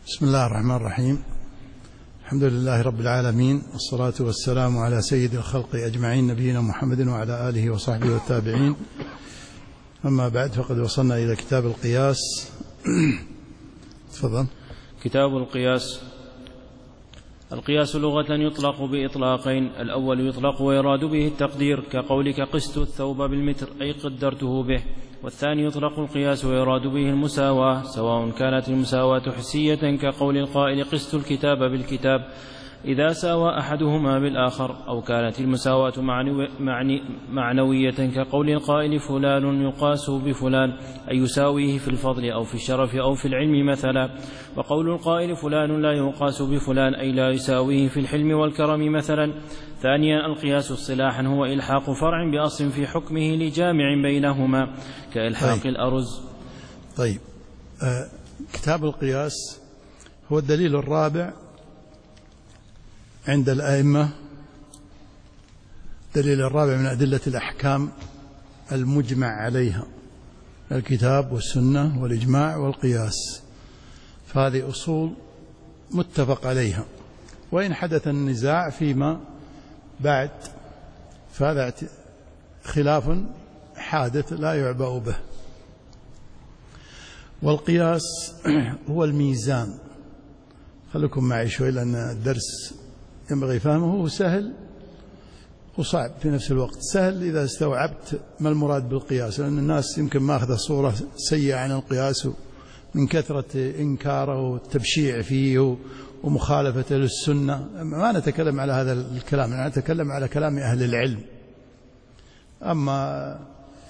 بسم الله الرحمن الرحيم. الحمد لله رب العالمين، والصلاة والسلام على سيد الخلق أجمعين، نبينا محمد وعلى آله وصحبه والتابعين. أما بعد، فقد وصلنا إلى كتاب القياس. تفضل. كتاب القياس. القياس لغة يطلق بإطلاقين: الأول يطلق ويراد به التقدير، كقولك قست الثوب بالمتر أي قدرته به. والثاني يطلق القياس ويراد به المساواة، سواء كانت المساواة حسية كقول القائل قست الكتاب بالكتاب إذا ساوى أحدهما بالآخر، أو كانت المساواة معنوية كقول القائل فلان يقاس بفلان أي يساويه في الفضل أو في الشرف أو في العلم مثلا، وقول القائل فلان لا يقاس بفلان أي لا يساويه في الحلم والكرم مثلا. ثانيا القياس اصطلاحا هو إلحاق فرع بأصل في حكمه لجامع بينهما كإلحاق الأرز. طيب، كتاب القياس هو الدليل الرابع عند الأئمة، الدليل الرابع من أدلة الأحكام المجمع عليها: الكتاب والسنة والإجماع والقياس. فهذه أصول متفق عليها، وإن حدث النزاع فيما بعد فهذا خلاف حادث لا يعبأ به. والقياس هو الميزان. خليكم معي شوي لأن الدرس ينبغي فهمه، هو سهل وصعب في نفس الوقت. سهل إذا استوعبت ما المراد بالقياس، لأن الناس يمكن ما أخذ صورة سيئة عن القياس من كثرة إنكاره والتبشيع فيه ومخالفته للسنة. ما نتكلم على هذا الكلام، نتكلم على كلام أهل العلم. أما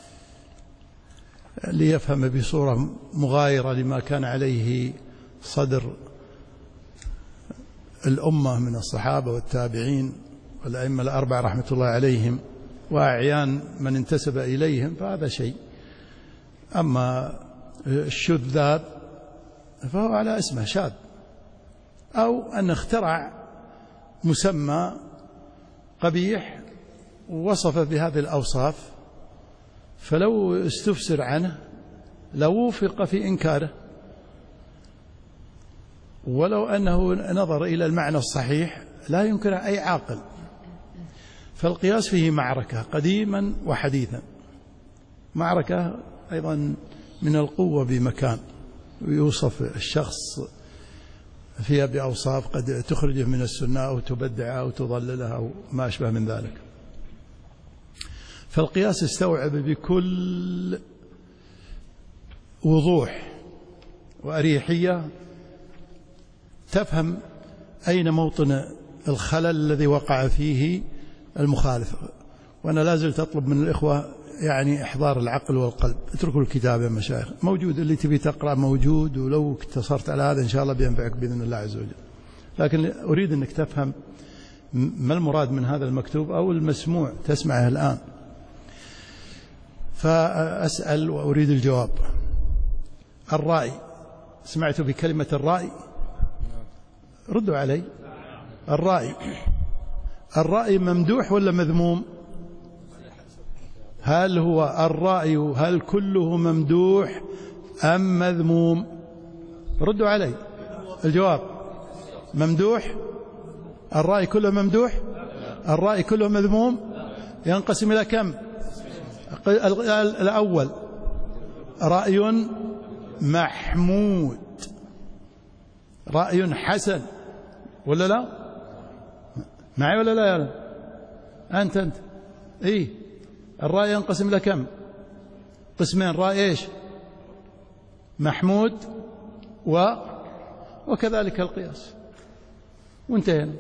ليفهم بصورة مغايرة لما كان عليه صدر الأمة من الصحابة والتابعين والأئمة الأربعة رحمة الله عليهم وأعيان من انتسب إليهم، فهذا شيء. أما الشذاذ فهو على اسمه شاذ، أو أن اخترع مسمى قبيح ووصف بهذه الأوصاف، فلو استفسر عنه لو وفق في إنكاره، ولو أنه نظر إلى المعنى الصحيح لا ينكر أي عاقل. فالقياس فيه معركة قديما وحديثا، معركة أيضا من القوة بمكان، ويوصف الشخص فيها بأوصاف قد تخرجه من السنة أو تبدع أو تضلله أو ما أشبه من ذلك. فالقياس استوعب بكل وضوح وأريحية، تفهم أين موطن الخلل الذي وقع فيه المخالف. وأنا لازلت أطلب من الإخوة يعني إحضار العقل والقلب. اتركوا الكتاب يا مشايخ، موجود، اللي تبي تقرأ موجود، ولو اقتصرت على هذا إن شاء الله بينفعك بإذن الله عز وجل. لكن أريد أنك تفهم ما المراد من هذا المكتوب أو المسموع تسمعه الآن. فأسأل وأريد الجواب. الرأي، سمعت بكلمة الرأي؟ ردوا علي. الرأي ممدوح ولا مذموم؟ هل هو الرأي هل كله ممدوح أم مذموم؟ ردوا علي. الجواب ممدوح. الرأي كله ممدوح؟ الرأي كله مذموم؟ ينقسم إلى كم؟ الأول رأي محمود، رأي حسن، ولا لا؟ معي ولا لا؟ يا أنت إيه؟ الرأي ينقسم إلى كم؟ قسمين. رأي إيش؟ محمود وكذلك القياس، وانتهينا.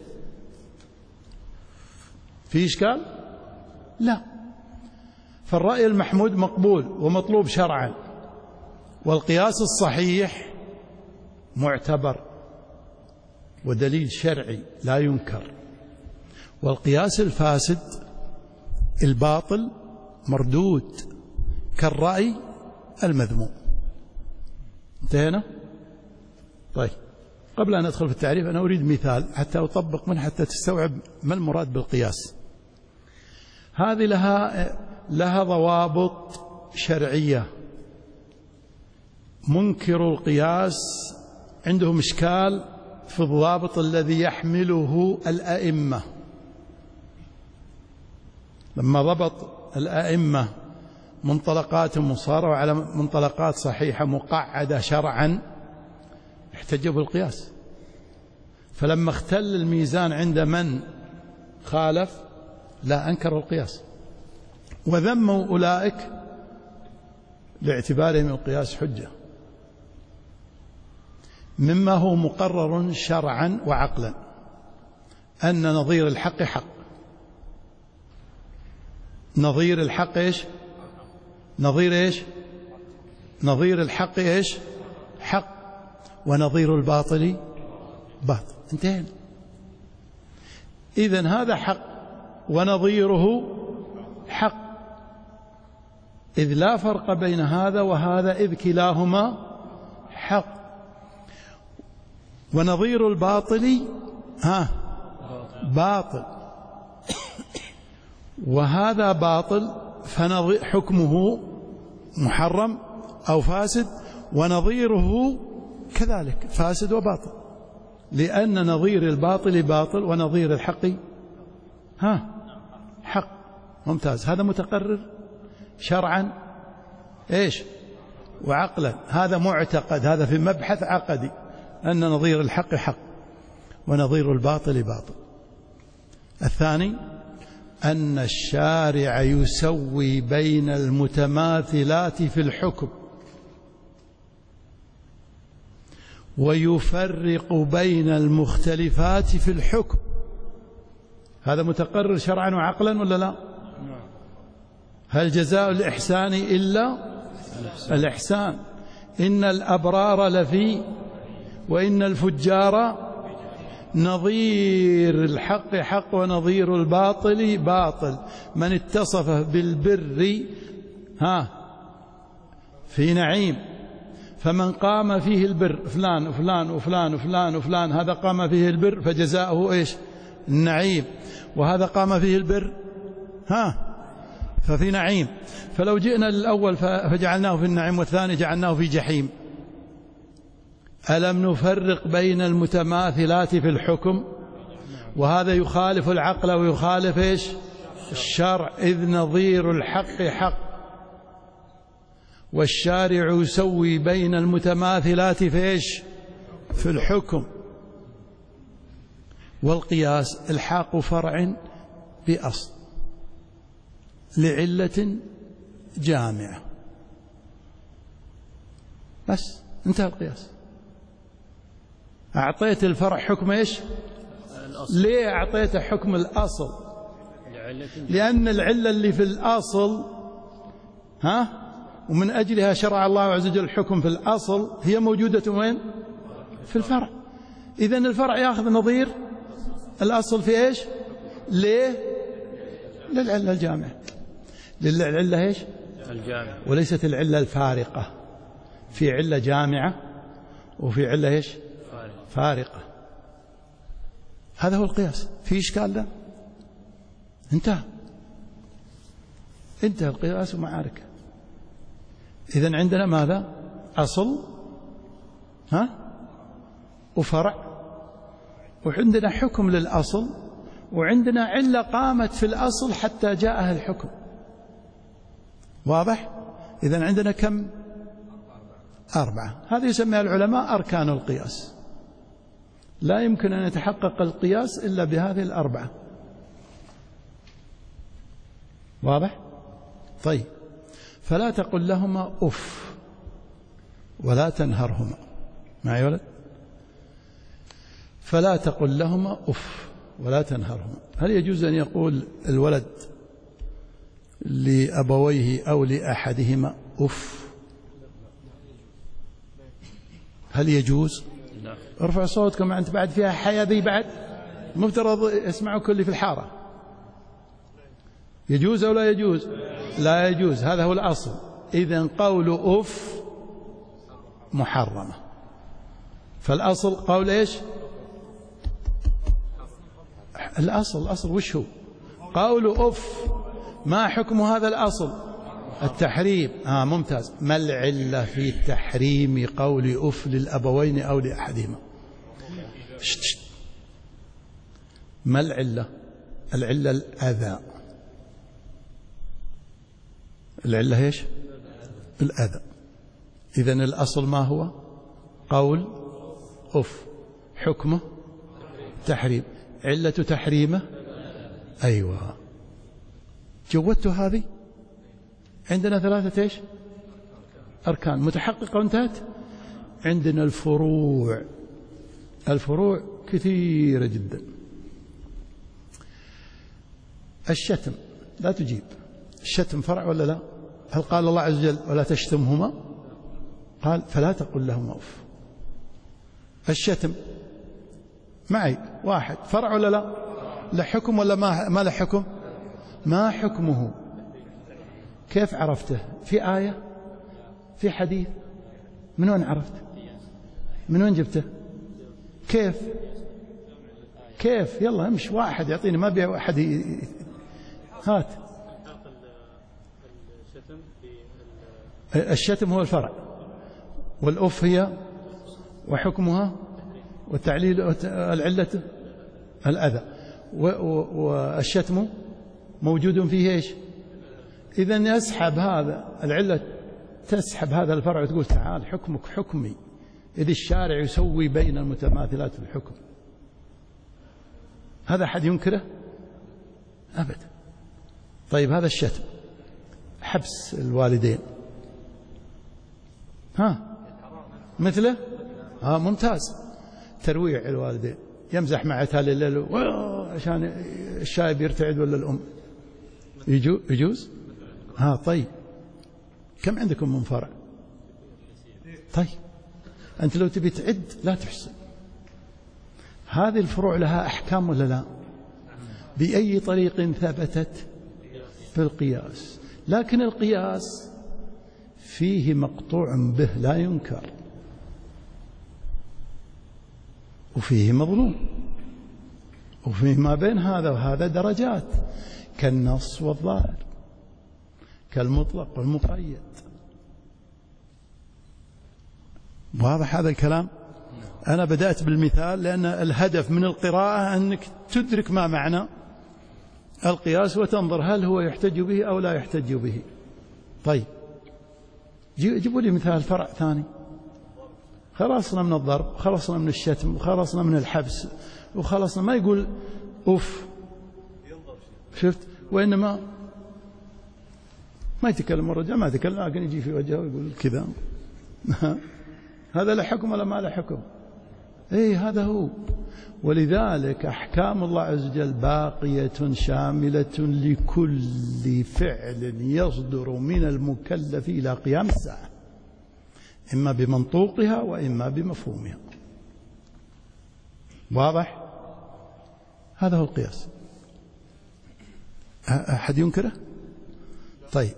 في إشكال؟ لا. فالرأي المحمود مقبول ومطلوب شرعا، والقياس الصحيح معتبر ودليل شرعي لا ينكر، والقياس الفاسد الباطل مردود كالرأي المذموم. انتهينا؟ طيب، قبل أن أدخل في التعريف أنا أريد مثال حتى أطبق منه حتى تستوعب ما المراد بالقياس. هذه لها ضوابط شرعية. منكر القياس عندهم إشكال في الضابط الذي يحمله الأئمة. لما ضبط الأئمة منطلقاتهم وصاروا على منطلقات صحيحة مقعدة شرعا احتجوا بالقياس. فلما اختل الميزان عند من خالف لا أنكروا القياس وذموا أولئك لاعتبارهم القياس حجة، مما هو مقرر شرعا وعقلا أن نظير الحق حق. نظير الحق إيش؟ نظير إيش؟ نظير الحق إيش؟ حق. ونظير الباطل باطل. انتهينا. إذن هذا حق ونظيره حق، إذ لا فرق بين هذا وهذا، إذ كلاهما حق. ونظير الباطل باطل، وهذا باطل فحكمه محرم أو فاسد، ونظيره كذلك فاسد وباطل، لأن نظير الباطل باطل ونظير الحق حق. ممتاز. هذا متقرر شرعا إيش وعقلا. هذا معتقد، هذا في مبحث عقدي أن نظير الحق حق ونظير الباطل باطل. الثاني أن الشارع يسوي بين المتماثلات في الحكم ويفرق بين المختلفات في الحكم. هذا متقرر شرعا وعقلا ولا لا؟ هل جزاء الإحسان إلا الإحسان؟ إن الأبرار لفي وإن الفجار نظير الحق حق ونظير الباطل باطل. من اتصف بالبر في نعيم، فمن قام فيه البر فلان وفلان وفلان وفلان وفلان، هذا قام فيه البر فجزاؤه إيش؟ النعيم. وهذا قام فيه البر ففي نعيم. فلو جئنا للأول فجعلناه في النعيم والثاني جعلناه في جحيم، ألم نفرق بين المتماثلات في الحكم؟ وهذا يخالف العقل ويخالف إيش؟ الشرع، إذ نظير الحق حق، والشارع يسوي بين المتماثلات في إيش؟ في الحكم. والقياس الحاق فرع بأصل لعلة جامعة، بس انتهى القياس. أعطيت الفرع حكم إيش؟ ليه أعطيته حكم الأصل؟ لأن العلة اللي في الأصل ومن أجلها شرع الله عز وجل الحكم في الأصل هي موجودة وين؟ في الفرع. إذن الفرع يأخذ نظير الأصل في إيش؟ ليه؟ للعلة الجامعة. للعلة إيش؟ الجامعة، وليست العلة الفارقة. في علة جامعة وفي علة إيش؟ فارقة. هذا هو القياس. في إشكال ده؟ انتهى القياس ومعاركه. إذن عندنا ماذا؟ أصل وفرع، وعندنا حكم للأصل، وعندنا علة قامت في الأصل حتى جاءها الحكم. واضح؟ إذن عندنا كم؟ 4. هذه يسميها العلماء أركان القياس. لا يمكن أن يتحقق القياس إلا بهذه 4. واضح؟ طيب، فلا تقل لهما أف ولا تنهرهما. معي ولد؟ فلا تقل لهما أف ولا تنهرهما. هل يجوز أن يقول الولد لأبويه أو لأحدهما أف؟ هل يجوز؟ لا. ارفع صوتكم، أنت بعد فيها حياة ذي، بعد مفترض يسمعوا كل في الحارة. يجوز أو لا يجوز؟ لا يجوز. هذا هو الأصل. إذن قول أف محرمة. فالأصل قول إيش؟ الأصل وش هو؟ قول أف. ما حكم هذا الأصل؟ التحريم. ممتاز. ما العلة في تحريم قول أف للأبوين أو لأحدهما؟ ما العلة؟ العلة الأذى. العلة ايش؟ الأذى. إذن الأصل ما هو؟ قول أف، حكمه تحريم، علة تحريمه أيوة. جودت هذه. عندنا 3 ايش؟ أركان متحققة وانتهت. عندنا الفروع. الفروع كثيرة جدا. الشتم لا تجيب. الشتم فرع ولا لا؟ هل قال الله عز وجل ولا تشتمهما؟ قال فلا تقل لهما أف. الشتم معي 1 فرع ولا لا؟ له حكم ولا ما له حكم؟ ما حكمه؟ كيف عرفته؟ في آية؟ في حديث؟ من وين عرفت؟ من وين جبته؟ كيف؟ يلا امش واحد يعطيني، ما بيع واحد هات. الشتم هو الفرع، والأف هي وحكمها والتعليل العلة الأذى، والشتم موجود فيه ايش؟ إذن يسحب هذا العلة، تسحب هذا الفرع وتقول تعال حكمك حكمي، إذ الشارع يسوي بين المتماثلات في الحكم. هذا أحد ينكره؟ أبدا. طيب هذا الشتم، حبس الوالدين، مثله؟ ممتاز. ترويع الوالدين، يمزح مع تالي الليل عشان الشايب يرتعد ولا الأم، يجوز؟ طيب كم عندكم من فرع؟ طيب أنت لو تبي تعد لا تحصي. هذه الفروع لها أحكام ولا لا؟ بأي طريق ثبتت؟ في القياس. لكن القياس فيه مقطوع به لا ينكر، وفيه مظلوم، وفيه ما بين هذا وهذا درجات، كالنص والظاهر، كالمطلق والمقيد. واضح هذا الكلام؟ أنا بدأت بالمثال لأن الهدف من القراءة أنك تدرك ما معنى القياس وتنظر هل هو يحتج به أو لا يحتج به. طيب جيبوا لي مثال فرع ثاني. خلصنا من الضرب، خلصنا من الشتم، وخلصنا من الحبس، وخلصنا. ما يقول أوف، شفت؟ وإنما ما يتكلم الرجال، ما يتكلم، لكن يجي في وجهه ويقول كذا. هذا له حكم ولا ما له حكم؟ هذا هو. ولذلك أحكام الله عز وجل باقية شاملة لكل فعل يصدر من المكلف إلى قيام الساعة، إما بمنطوقها وإما بمفهومها. واضح؟ هذا هو القياس. أحد ينكره؟ طيب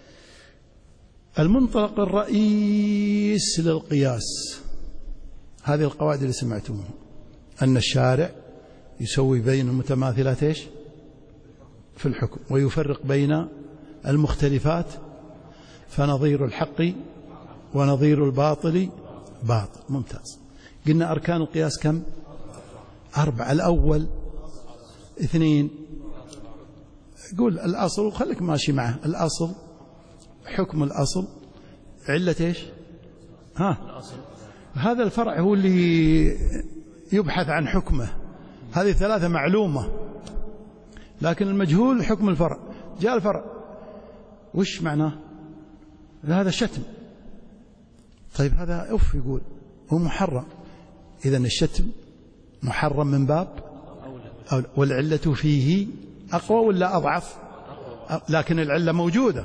المنطلق الرئيس للقياس، هذه القواعد اللي سمعتموها، أن الشارع يسوي بين المتماثلات ايش؟ في الحكم، ويفرق بين المختلفات، فنظير الحق ونظير الباطل باطل. ممتاز. قلنا أركان القياس كم؟ 4. الأول 2. قول الأصل وخليك ماشي معه. الأصل، حكم الأصل، علة ايش؟ الأصل. هذا الفرع هو اللي يبحث عن حكمه. هذه 3 معلومة، لكن المجهول حكم الفرع. جاء الفرع وش معناه؟ هذا شتم. طيب هذا أف، يقول هو محرم. إذن الشتم محرم من باب أولى. والعلة فيه أقوى ولا أضعف؟ لكن العلة موجودة.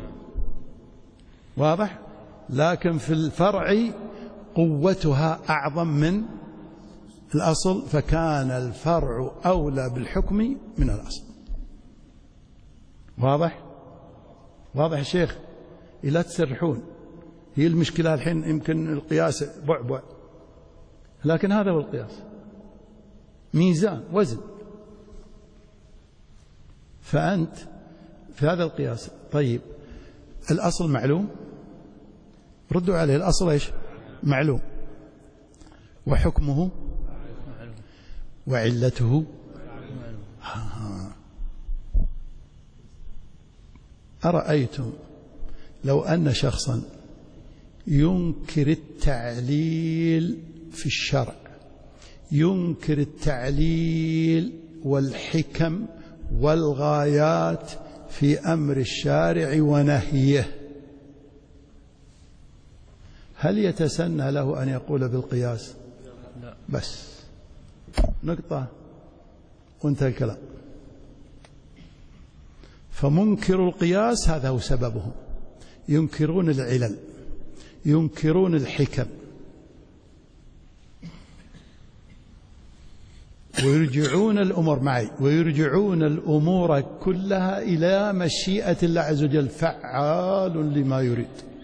واضح؟ لكن في الفرع قوتها أعظم من الأصل، فكان الفرع أولى بالحكم من الأصل. واضح؟ واضح يا شيخ؟ لا تسرحون. هي المشكلة الحين يمكن القياس بعبع، لكن هذا هو القياس، ميزان وزن. فأنت في هذا القياس. طيب الأصل معلوم، ردوا عليه، الأصل إيش؟ معلوم، وحكمه وعلته أرأيتم لو أن شخصا ينكر التعليل في الشرع، ينكر التعليل والحكم والغايات في أمر الشارع ونهيه، هل يتسنى له أن يقول بالقياس؟ لا. بس نقطة وانتهى الكلام. فمنكر القياس هذا هو سببهم، ينكرون العلل، ينكرون الحكم، ويرجعون الأمور معي، ويرجعون الأمور كلها إلى مشيئة الله عز وجل، فعال لما يريد.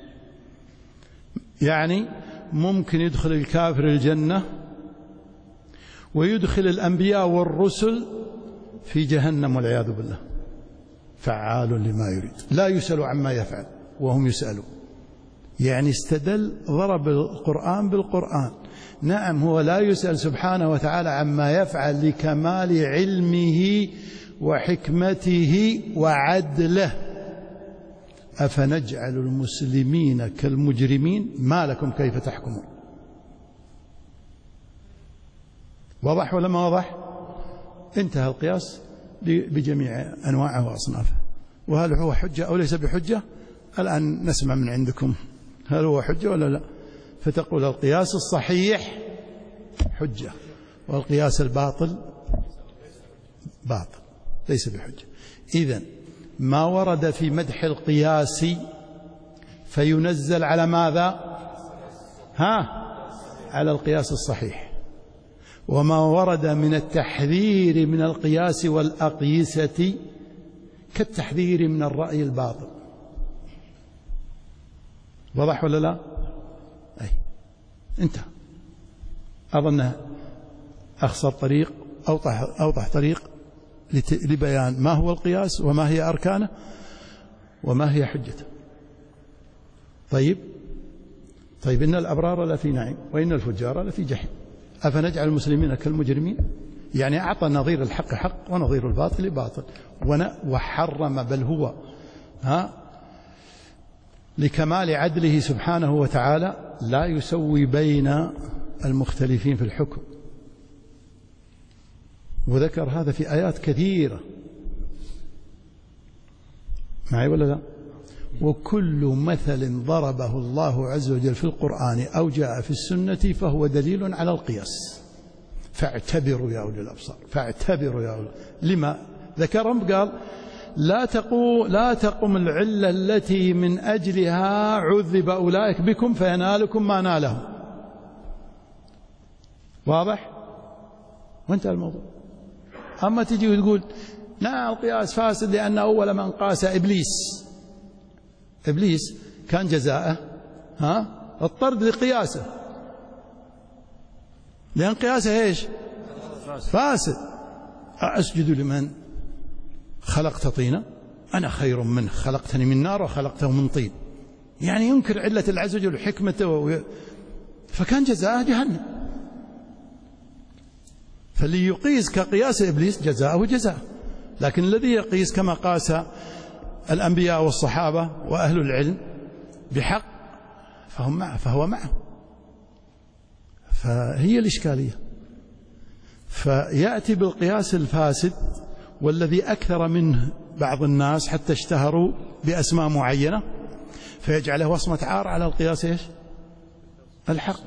يعني ممكن يدخل الكافر الجنة ويدخل الأنبياء والرسل في جهنم والعياذ بالله، فعال لما يريد، لا يسأل عما يفعل وهم يسألون. يعني استدل، ضرب القرآن بالقرآن. نعم هو لا يسأل سبحانه وتعالى عما يفعل لكمال علمه وحكمته وعدله. أفنجعل المسلمين كالمجرمين ما لكم كيف تحكمون. واضح ولا ما واضح؟ انتهى القياس بجميع أنواعه وأصنافه. وهل هو حجة أو ليس بحجة؟ الآن نسمع من عندكم هل هو حجة ولا لا. فتقول القياس الصحيح حجة، والقياس الباطل باطل ليس بحجة. إذن ما ورد في مدح القياس فينزل على ماذا؟ على القياس الصحيح. وما ورد من التحذير من القياس والأقيسة كالتحذير من الرأي الباطل. واضح ولا لا؟ أي انتهى. أظن أخصر طريق، أوضح طريق لبيان ما هو القياس وما هي أركانه وما هي حجته. طيب إن الأبرار لفي نعيم وإن الفجار لفي جحيم أفنجعل المسلمين كالمجرمين. يعني أعطى نظير الحق حق ونظير الباطل باطل، وحرم، بل هو لكمال عدله سبحانه وتعالى لا يسوي بين المختلفين في الحكم. وذكر هذا في آيات كثيرة، معي ولا لا؟ وكل مثل ضربه الله عز وجل في القرآن أو جاء في السنة فهو دليل على القياس. فاعتبروا يا أولي الأبصار، فاعتبروا يا أولي. لما ذكرهم؟ قال لا تقم العلة التي من أجلها عذب أولئك بكم فينالكم ما نالهم. واضح؟ وانتهى الموضوع. أما تجي وتقول نعم القياس فاسد لأن أول من قاس إبليس كان جزاءه الطرد لقياسه، لأن قياسه إيش؟ فاسد. أسجد لمن خلقت طينا أنا خير منه خلقتني من نار وخلقته من طين. يعني ينكر علة العز وجل وحكمته، فكان جزاءه جهنم. فاللي يقيس كقياس إبليس جزاءه جزاء، لكن الذي يقيس كما قاس الأنبياء والصحابة وأهل العلم بحق فهو معه. فهي الإشكالية. فيأتي بالقياس الفاسد والذي أكثر منه بعض الناس حتى اشتهروا بأسماء معينة، فيجعله وصمة عار على القياس إيش؟ الحق.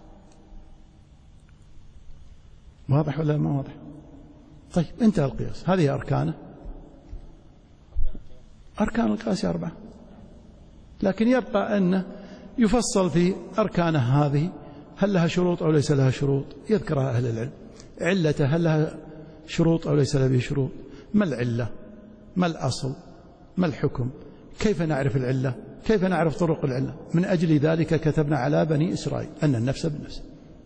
واضح ولا ما واضح؟ طيب انتهى القياس. هذه أركانه. أركان القياس 4، لكن يبقى أنه يفصل في أركانه هذه هل لها شروط أو ليس لها شروط، يذكرها أهل العلم. علته هل لها شروط أو ليس لها شروط، ما العلة، ما الأصل، ما الحكم، كيف نعرف العلة، كيف نعرف طرق العلة. من أجل ذلك كتبنا على بني إسرائيل أن النفس بالنفس،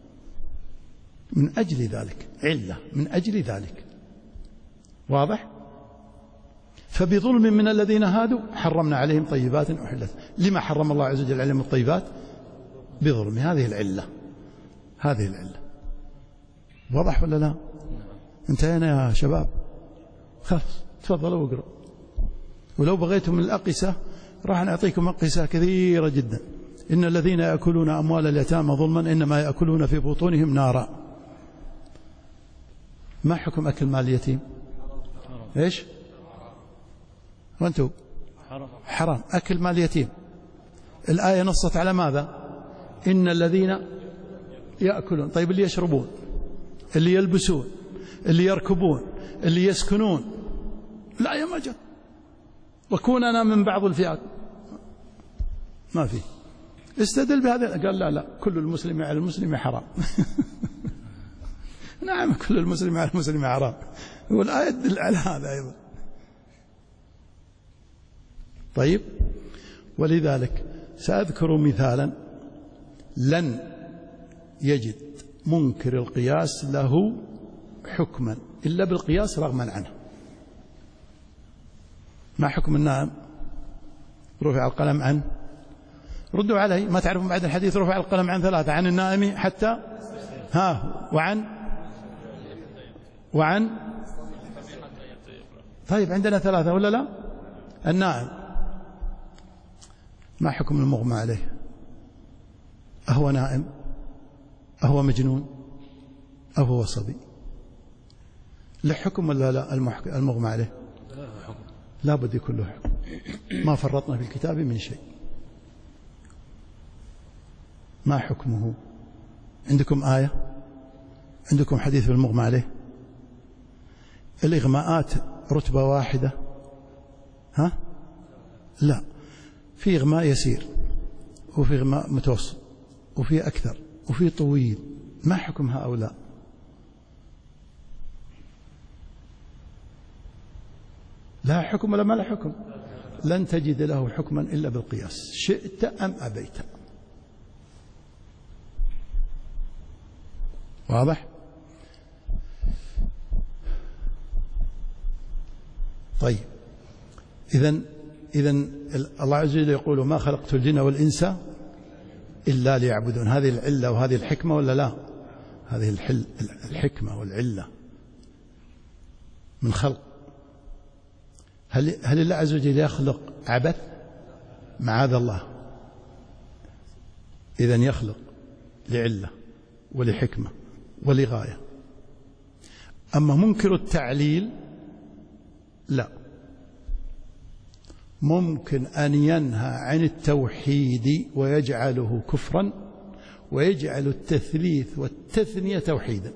من أجل ذلك علة، من أجل ذلك. واضح؟ فبظلم من الذين هادوا حرمنا عليهم طيبات أحلت. لما حرم الله عز وجل عليهم الطيبات؟ بظلم. هذه العلة. واضح ولا لا؟ انتهينا يا شباب؟ خلاص تفضلوا واقرأوا. ولو بغيتم من الأقسة راح نعطيكم أقسة كثيرة جدا. إن الذين يأكلون أموال اليتامى ظلما إنما يأكلون في بطونهم نارا. ما حكم أكل مال اليتيم؟ إيش؟ وأنتم؟ حرام أكل مال اليتيم. الآية نصت على ماذا؟ إن الذين يأكلون. طيب اللي يشربون، اللي يلبسون، اللي يركبون، اللي يسكنون، لا يا ما جاء. وكون أنا من بعض الفئات ما في. استدل بهذا قال لا كل المسلم على المسلم حرام. نعم كل المسلم على المسلم حرام، والآية تدل على هذا أيضا. طيب، ولذلك سأذكر مثالا لن يجد منكر القياس له حكما إلا بالقياس رغما عنه. ما حكم النائم؟ رفع القلم عنه. ردوا علي، ما تعرفون بعد الحديث رفع القلم عن ثلاثة: عن النائم حتى وعن طيب عندنا ثلاثة ولا لا؟ النائم. ما حكم المغمى عليه؟ أهو نائم؟ أهو مجنون؟ أهو صبي؟ له حكم ولا لا المغمى عليه؟ لا بد يكون له حكم. ما فرطنا في الكتاب من شيء. ما حكمه؟ عندكم آية؟ عندكم حديث في المغمى عليه؟ الإغماءات رتبة واحدة؟ لا، في إغماء يسير، وفي إغماء متوسط، وفي أكثر، وفي طويل. ما حكم هؤلاء؟ لا حكم ولا ما لا حكم؟ لن تجد له حكما إلا بالقياس، شئت أم أبيت. واضح؟ طيب، إذن الله عز وجل يقول: ما خلقت الجن والإنس إلا ليعبدون. هذه العلة وهذه الحكمة ولا لا؟ هذه الحكمة والعلة من خلق. هل الله عز وجل يخلق عبث؟ معاذ الله. إذن يخلق لعلة ولحكمة ولغاية. أما منكر التعليل لا، ممكن أن ينهى عن التوحيد ويجعله كفرا، ويجعل التثليث والتثنية توحيدا.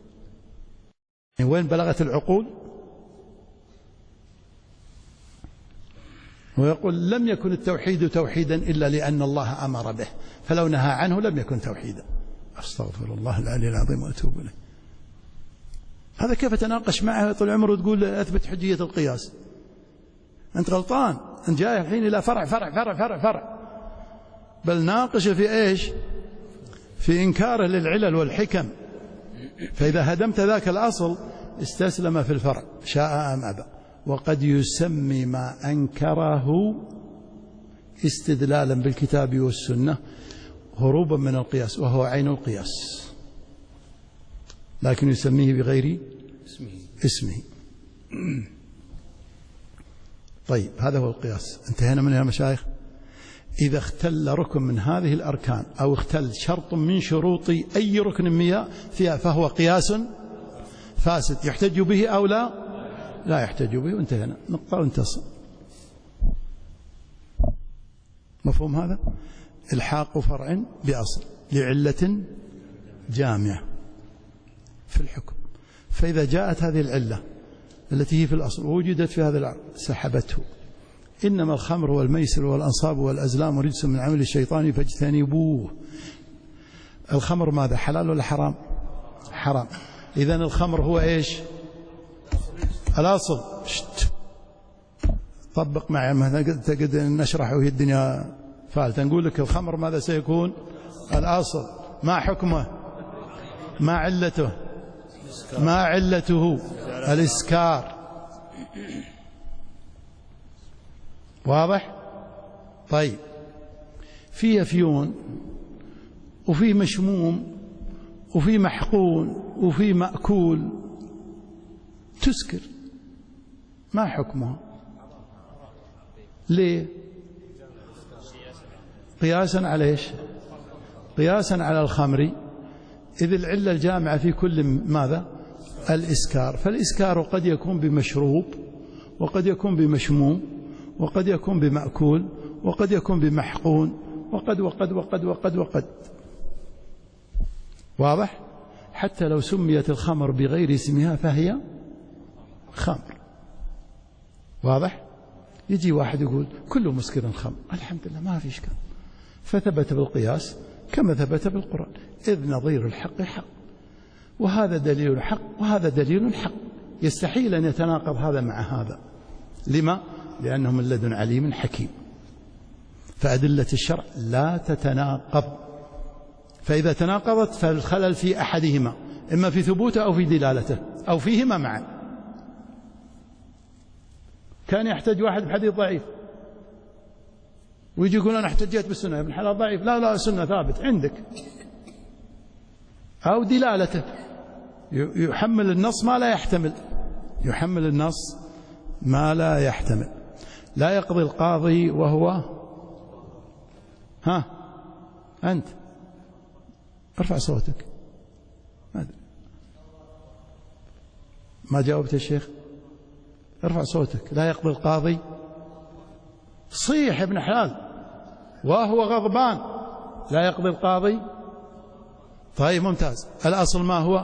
وين بلغت العقول؟ ويقول: لم يكن التوحيد توحيدا إلا لأن الله أمر به، فلو نهى عنه لم يكن توحيدا. أستغفر الله العلي العظيم وأتوب إليه. هذا كيف تناقش معه طول عمره وتقول أثبت حجية القياس؟ أنت غلطان، أنت جاي الحين إلى فرع فرع فرع فرع فرع، بل ناقش في إيش؟ في إنكاره للعلل والحكم. فإذا هدمت ذاك الأصل استسلم في الفرع شاء أم أبى. وقد يسمي ما أنكره استدلالا بالكتاب والسنة هروبا من القياس، وهو عين القياس، لكن يسميه بغير اسمه. طيب، هذا هو القياس. انتهينا منه يا مشايخ. إذا اختل ركن من هذه الأركان أو اختل شرط من شروط أي ركن فيها فهو قياس فاسد. يحتج به أو لا؟ لا يحتج به، وانتهينا. نقطة وانتصر. مفهوم هذا؟ الحاق فرع بأصل لعلة جامعة في الحكم. فإذا جاءت هذه العلة التي هي في الأصل ووجدت في هذا العرض سحبته. إنما الخمر والميسر والأنصاب والأزلام رجس من عمل الشيطان فاجتنبوه. الخمر ماذا؟ حلال ولا حرام؟ حرام. إذن الخمر هو إيش؟ الأصل. طبق معي، ما تقد نشرح وهي الدنيا فالتة. نقول لك الخمر ماذا سيكون؟ الأصل. ما حكمه؟ ما علته؟ ما علته؟ الإسكار. واضح؟ طيب في أفيون وفي مشموم وفي محقون وفي مأكول تسكر، ما حكمها؟ ليه؟ قياسا على ايش؟ قياسا على الخمر، إذ العلة الجامعة في كل ماذا؟ الإسكار. فالإسكار قد يكون بمشروب، وقد يكون بمشموم، وقد يكون بمأكول، وقد يكون بمحقون، وقد وقد وقد وقد وقد. واضح؟ حتى لو سميت الخمر بغير اسمها فهي خمر. واضح؟ يجي واحد يقول كل مسكر خمر، الحمد لله ما في إشكال، فثبت بالقياس كما ثبت بالقرآن، إذ نظير الحق حق، وهذا دليل حق وهذا دليل حق، يستحيل أن يتناقض هذا مع هذا. لما؟ لأنه من لدن عليم حكيم، فأدلة الشرع لا تتناقض، فإذا تناقضت فالخلل في أحدهما، إما في ثبوته أو في دلالته أو فيهما معا. كان يحتج واحد بحديث ضعيف ويجي يقول أنا احتجيت بالسنة، يا ابن حلال ضعيف، لا لا السنة ثابت عندك، أو دلالته، يحمل النص ما لا يحتمل، يحمل النص ما لا يحتمل. لا يقضي القاضي وهو أنت ارفع صوتك، ما جاوبت الشيخ، ارفع صوتك. لا يقضي القاضي، صيح ابن حلال، وهو غضبان، لا يقضي القاضي. طيب ممتاز. الأصل ما هو؟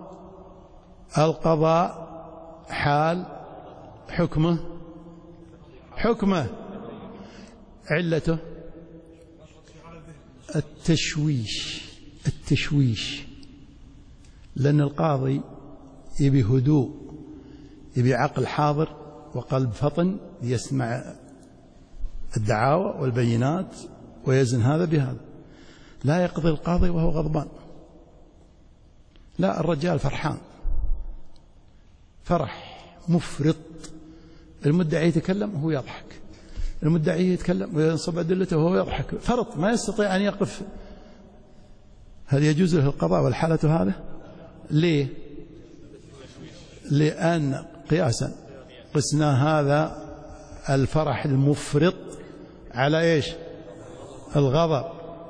القضاء حال، حكمه علته التشويش، لأن القاضي يبي هدوء، يبي عقل حاضر وقلب فطن يسمع الدعاوى والبينات ويزن هذا بهذا. لا يقضي القاضي وهو غضبان، لا، الرجال فرحان فرح مفرط، المدعي يتكلم وهو يضحك، المدعي يتكلم وينصب أدلته وهو يضحك، فرط ما يستطيع أن يقف. هل يجوز له القضاء والحالة هذا؟ ليه؟ لأن قياسا قسنا هذا الفرح المفرط على إيش؟ الغضب،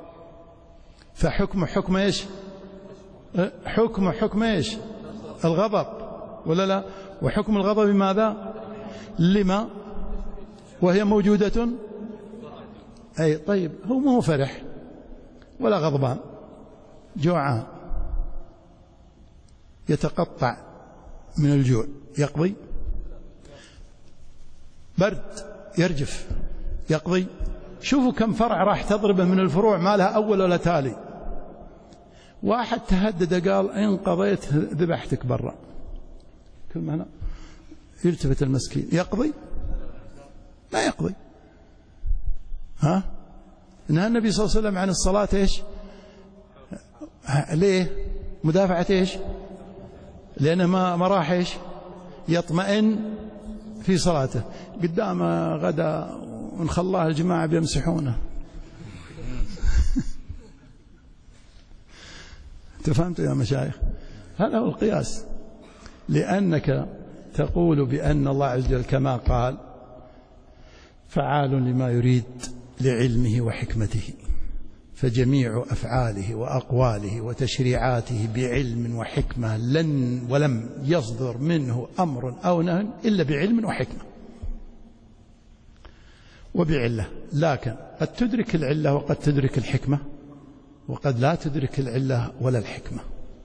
فحكم إيش؟ حكم إيش؟ الغضب، ولا لا؟ وحكم الغضب ماذا؟ لما؟ وهي موجودة. أي طيب، هو مو فرح ولا غضبان، جوعان يتقطع من الجوع، يقضي؟ برد يرجف، يقضي؟ شوفوا كم فرع راح تضربه من الفروع ما لها أول ولا تالي. واحد تهدد قال إن قضيت ذبحتك برا، كل ما هنا يلتفت المسكين، يقضي؟ لا يقضي. نهى النبي صلى الله عليه وسلم عن الصلاة إيش؟ ليه؟ مدافعة إيش؟ لأنه ما راح إيش؟ يطمئن في صلاته، قدام غدا ونخلاه الجماعة بيمسحونه. تفهمتوا يا مشايخ؟ هذا هو القياس، لأنك تقول بأن الله عز وجل كما قال فعال لما يريد لعلمه وحكمته، فجميع أفعاله وأقواله وتشريعاته بعلم وحكمة، ولم يصدر منه أمر أو نهي إلا بعلم وحكمة وبعلة. لكن قد تدرك العلة وقد تدرك الحكمة، وقد لا تدرك العلة ولا الحكمة،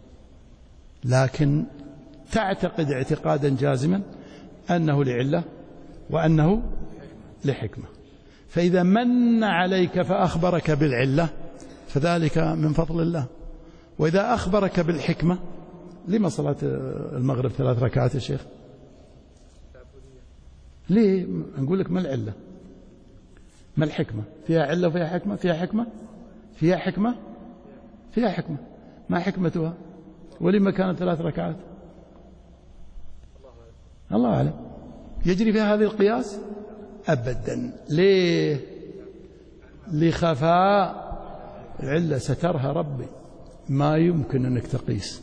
لكن تعتقد اعتقادا جازما أنه لعلة وأنه لحكمة. فإذا من عليك فأخبرك بالعلة فذلك من فضل الله، وإذا أخبرك بالحكمة. لما صلاة المغرب 3 ركعات يا شيخ؟ ليه؟ نقول لك ما العلة، ما الحكمة؟ فيها علة وفيها حكمة؟ فيها حكمة، فيها حكمة، فيها حكمة. ما حكمتها؟ ولما كانت 3 ركعات؟ الله أعلم. يجري فيها هذا القياس أبدا. ليه؟ لخفاء العلة، سترها ربي، ما يمكن أنك تقيس.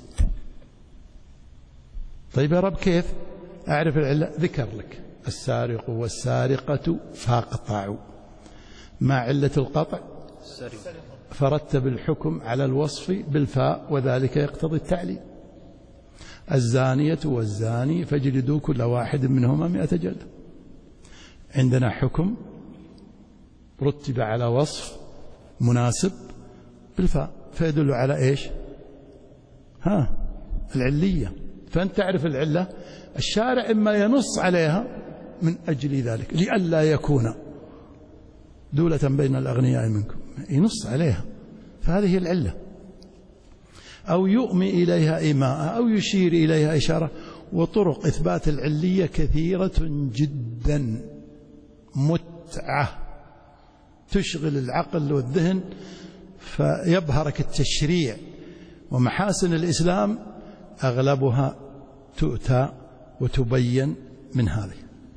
طيب يا رب كيف أعرف العلة؟ ذكر لك: السارق والسارقة فاقطعوا. ما علة القطع؟ فرتب الحكم على الوصف بالفاء، وذلك يقتضي التعليل. الزانية والزاني فاجلدوا كل واحد منهما 100 جلدة. عندنا حكم رتب على وصف مناسب بالفاء، فيدل على إيش؟ العلية. فأنت تعرف العلة، الشارع إما ينص عليها من أجل ذلك لئلا يكون دولة بين الأغنياء منكم، ينص عليها، فهذه هي العلة، أو يؤمي إليها إيماء، أو يشير إليها إشارة. وطرق إثبات العلية كثيرة جدا متعة تشغل العقل والذهن، فيبهرك التشريع ومحاسن الإسلام أغلبها تؤتى وتبين من هذه.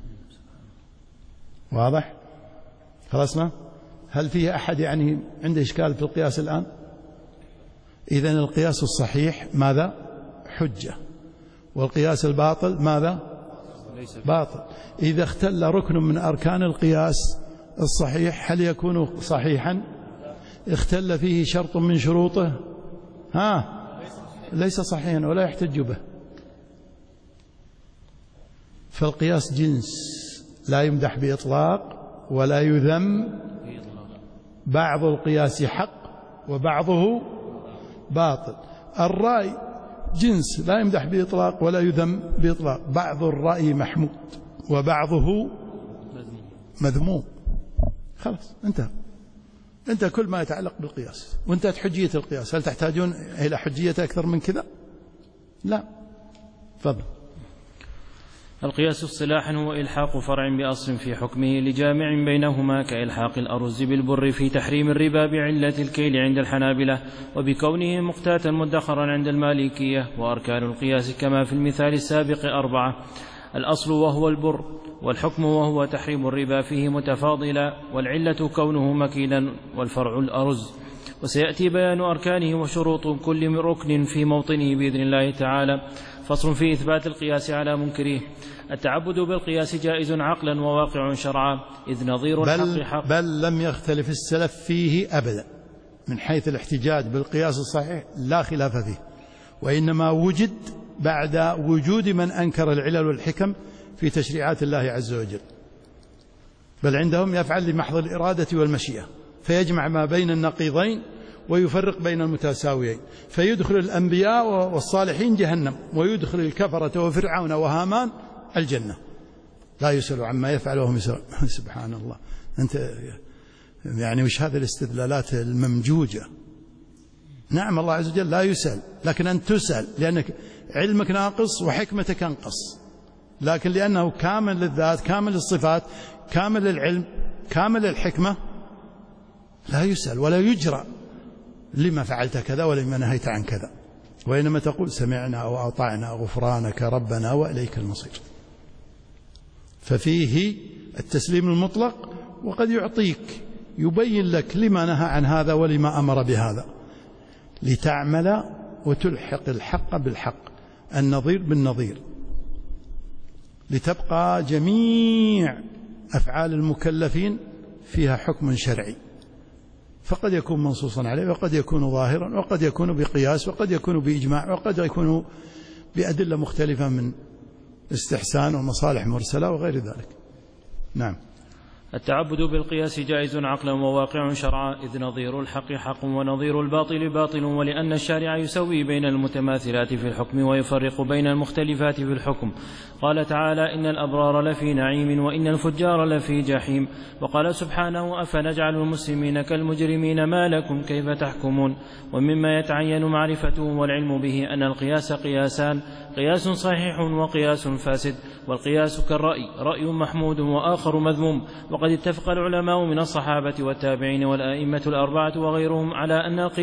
واضح؟ خلصنا؟ هل فيه أحد يعني عنده إشكال في القياس الآن؟ إذن القياس الصحيح ماذا؟ حجة. والقياس الباطل ماذا؟ باطل. إذا اختل ركن من أركان القياس الصحيح هل يكون صحيحا؟ اختل فيه شرط من شروطه ليس صحيحا ولا يحتج به. فالقياس جنس لا يمدح بإطلاق ولا يذم. بعض القياس حق وبعضه باطل. الرأي جنس لا يمدح بإطلاق ولا يذم بإطلاق، بعض الرأي محمود وبعضه مذموم. خلاص انت كل ما يتعلق بالقياس. وانتهت حجية القياس. هل تحتاجون إلى حجية أكثر من كذا؟ لا. تفضل. القياس اصطلاحا هو إلحاق فرع بأصل في حكمه لجامع بينهما، كإلحاق الأرز بالبر في تحريم الربا بعلة الكيل عند الحنابلة، وبكونه مقتاتا مدخرا عند المالكية. وأركان القياس كما في المثال السابق 4: الأصل وهو البر، والحكم وهو تحريم الربا فيه متفاضلا، والعلة كونه مكيلا، والفرع الأرز. وسيأتي بيان أركانه وشروط كل ركن في موطنه بإذن الله تعالى. فصل في إثبات القياس على منكره. التعبد بالقياس جائز عقلا وواقع شرعا، إذ نظير الحق حق. بل لم يختلف السلف فيه أبدا من حيث الاحتجاج بالقياس الصحيح، لا خلاف فيه، وإنما وجد بعد وجود من أنكر العلل والحكم في تشريعات الله عز وجل. بل عندهم يفعل لمحض الإرادة والمشيئة، فيجمع ما بين النقيضين ويفرق بين المتساويين، فيدخل الأنبياء والصالحين جهنم، ويدخل الكفرة وفرعون وهامان الجنة، لا يسأل عما يفعل وهم يسألون. سبحان الله. أنت يعني وش هذه الاستدلالات الممجوجة؟ نعم الله عز وجل لا يسأل، لكن أنت تسأل لأنك علمك ناقص وحكمتك أنقص، لكن لأنه كامل للذات، كامل للصفات، كامل للعلم، كامل للحكمة، لا يسأل ولا يجرى لما فعلت كذا ولما نهيت عن كذا، وإنما تقول سمعنا وأطعنا غفرانك ربنا وإليك المصير. ففيه التسليم المطلق، وقد يعطيك يبين لك لما نهى عن هذا ولما أمر بهذا، لتعمل وتلحق الحق بالحق، النظير بالنظير، لتبقى جميع أفعال المكلفين فيها حكم شرعي، فقد يكون منصوصا عليه، وقد يكون ظاهرا، وقد يكون بقياس، وقد يكون بإجماع، وقد يكون بأدلة مختلفة من استحسان ومصالح مرسلة وغير ذلك. نعم. التعبد بالقياس جائز عقلا وواقع شرعا، إذ نظير الحق حق ونظير الباطل باطل، ولأن الشارع يسوي بين المتماثلات في الحكم ويفرق بين المختلفات في الحكم. قال تعالى: إن الأبرار لفي نعيم وإن الفجار لفي جحيم. وقال سبحانه: أفنجعل المسلمين كالمجرمين ما لكم كيف تحكمون. ومما يتعين معرفته والعلم به أن القياس قياسان: قياس صحيح وقياس فاسد. والقياس كالرأي، رأي محمود وآخر مذموم. وقد اتفق العلماء من الصحابة والتابعين والآئمة الأربعة وغيرهم على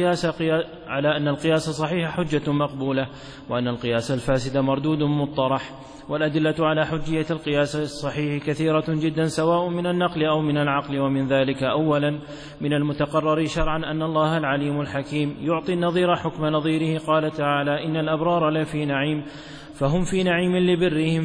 أن القياس صحيح حجة مقبولة، وأن القياس الفاسد مردود مطرح. والأدلة على حجية القياس الصحيح كثيرة جدا سواء من النقل أو من العقل. ومن ذلك أولا من المتقرر شرعا أن الله العليم الحكيم يعطي النظير حكم نظيره. قال تعالى: إن الأبرار لفي نعيم فهم في نعيم لبرهم،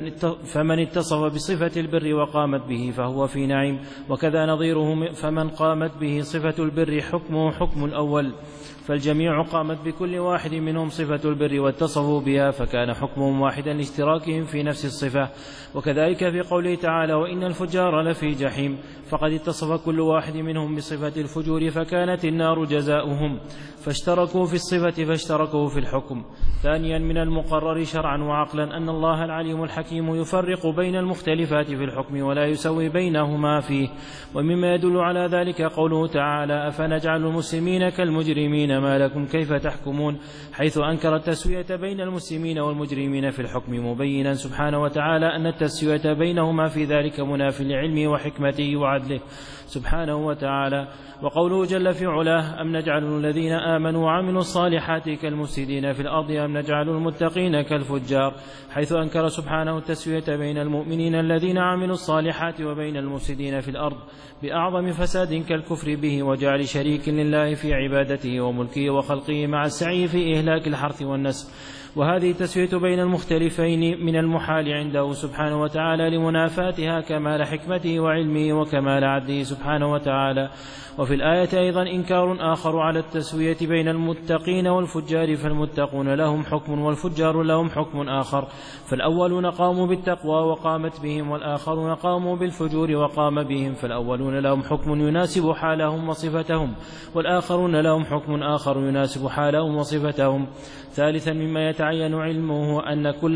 فمن اتصف بصفة البر وقامت به فهو في نعيم، وكذا نظيره فمن قامت به صفة البر حكمه حكم الأول، فالجميع قامت بكل واحد منهم صفة البر واتصفوا بها فكان حكمهم واحدا لاشتراكهم في نفس الصفة. وكذلك في قوله تعالى: وإن الفجار لفي جحيم، فقد اتصف كل واحد منهم بصفة الفجور فكانت النار جزاؤهم، فاشتركوا في الصفة فاشتركوا في الحكم. ثانيا من المقرر شرعا وعقلا أن الله العليم الحكيم يفرق بين المختلفات في الحكم ولا يسوي بينهما فيه. ومما يدل على ذلك قوله تعالى: أفنجعل المسلمين كالمجرمين ما لكم كيف تحكمون، حيث أنكر التسوية بين المسلمين والمجرمين في الحكم، مبينا سبحانه وتعالى أن التسوية بينهما في ذلك مناف لعلمه وحكمته وعدله سبحانه وتعالى. وقوله جل في علاه: أم نجعل الذين آمنوا وعملوا الصالحات كالمفسدين في الأرض أم نجعل المتقين كالفجار، حيث أنكر سبحانه التسوية بين المؤمنين الذين عملوا الصالحات وبين المفسدين في الأرض بأعظم فساد كالكفر به وجعل شريك لله في عبادته وملكه وخلقه مع السعي في إهلاك الحرث والنسل. وهذه التسوية بين المختلفين من المحال عنده سبحانه وتعالى لمنافاتها كمال حكمته وعلمه وكمال عدله سبحانه وتعالى. وفي الآية أيضا إنكار آخر على التسوية بين المتقين والفجار، فالمتقون لهم حكم والفجار لهم حكم آخر، فالأولون قاموا بالتقوى وقامت بهم، والآخرون قاموا بالفجور وقام بهم، فالأولون لهم حكم يناسب حالهم وصفتهم، والآخرون لهم حكم آخر يناسب حالهم وصفتهم. ثالثا مما يتعين علمه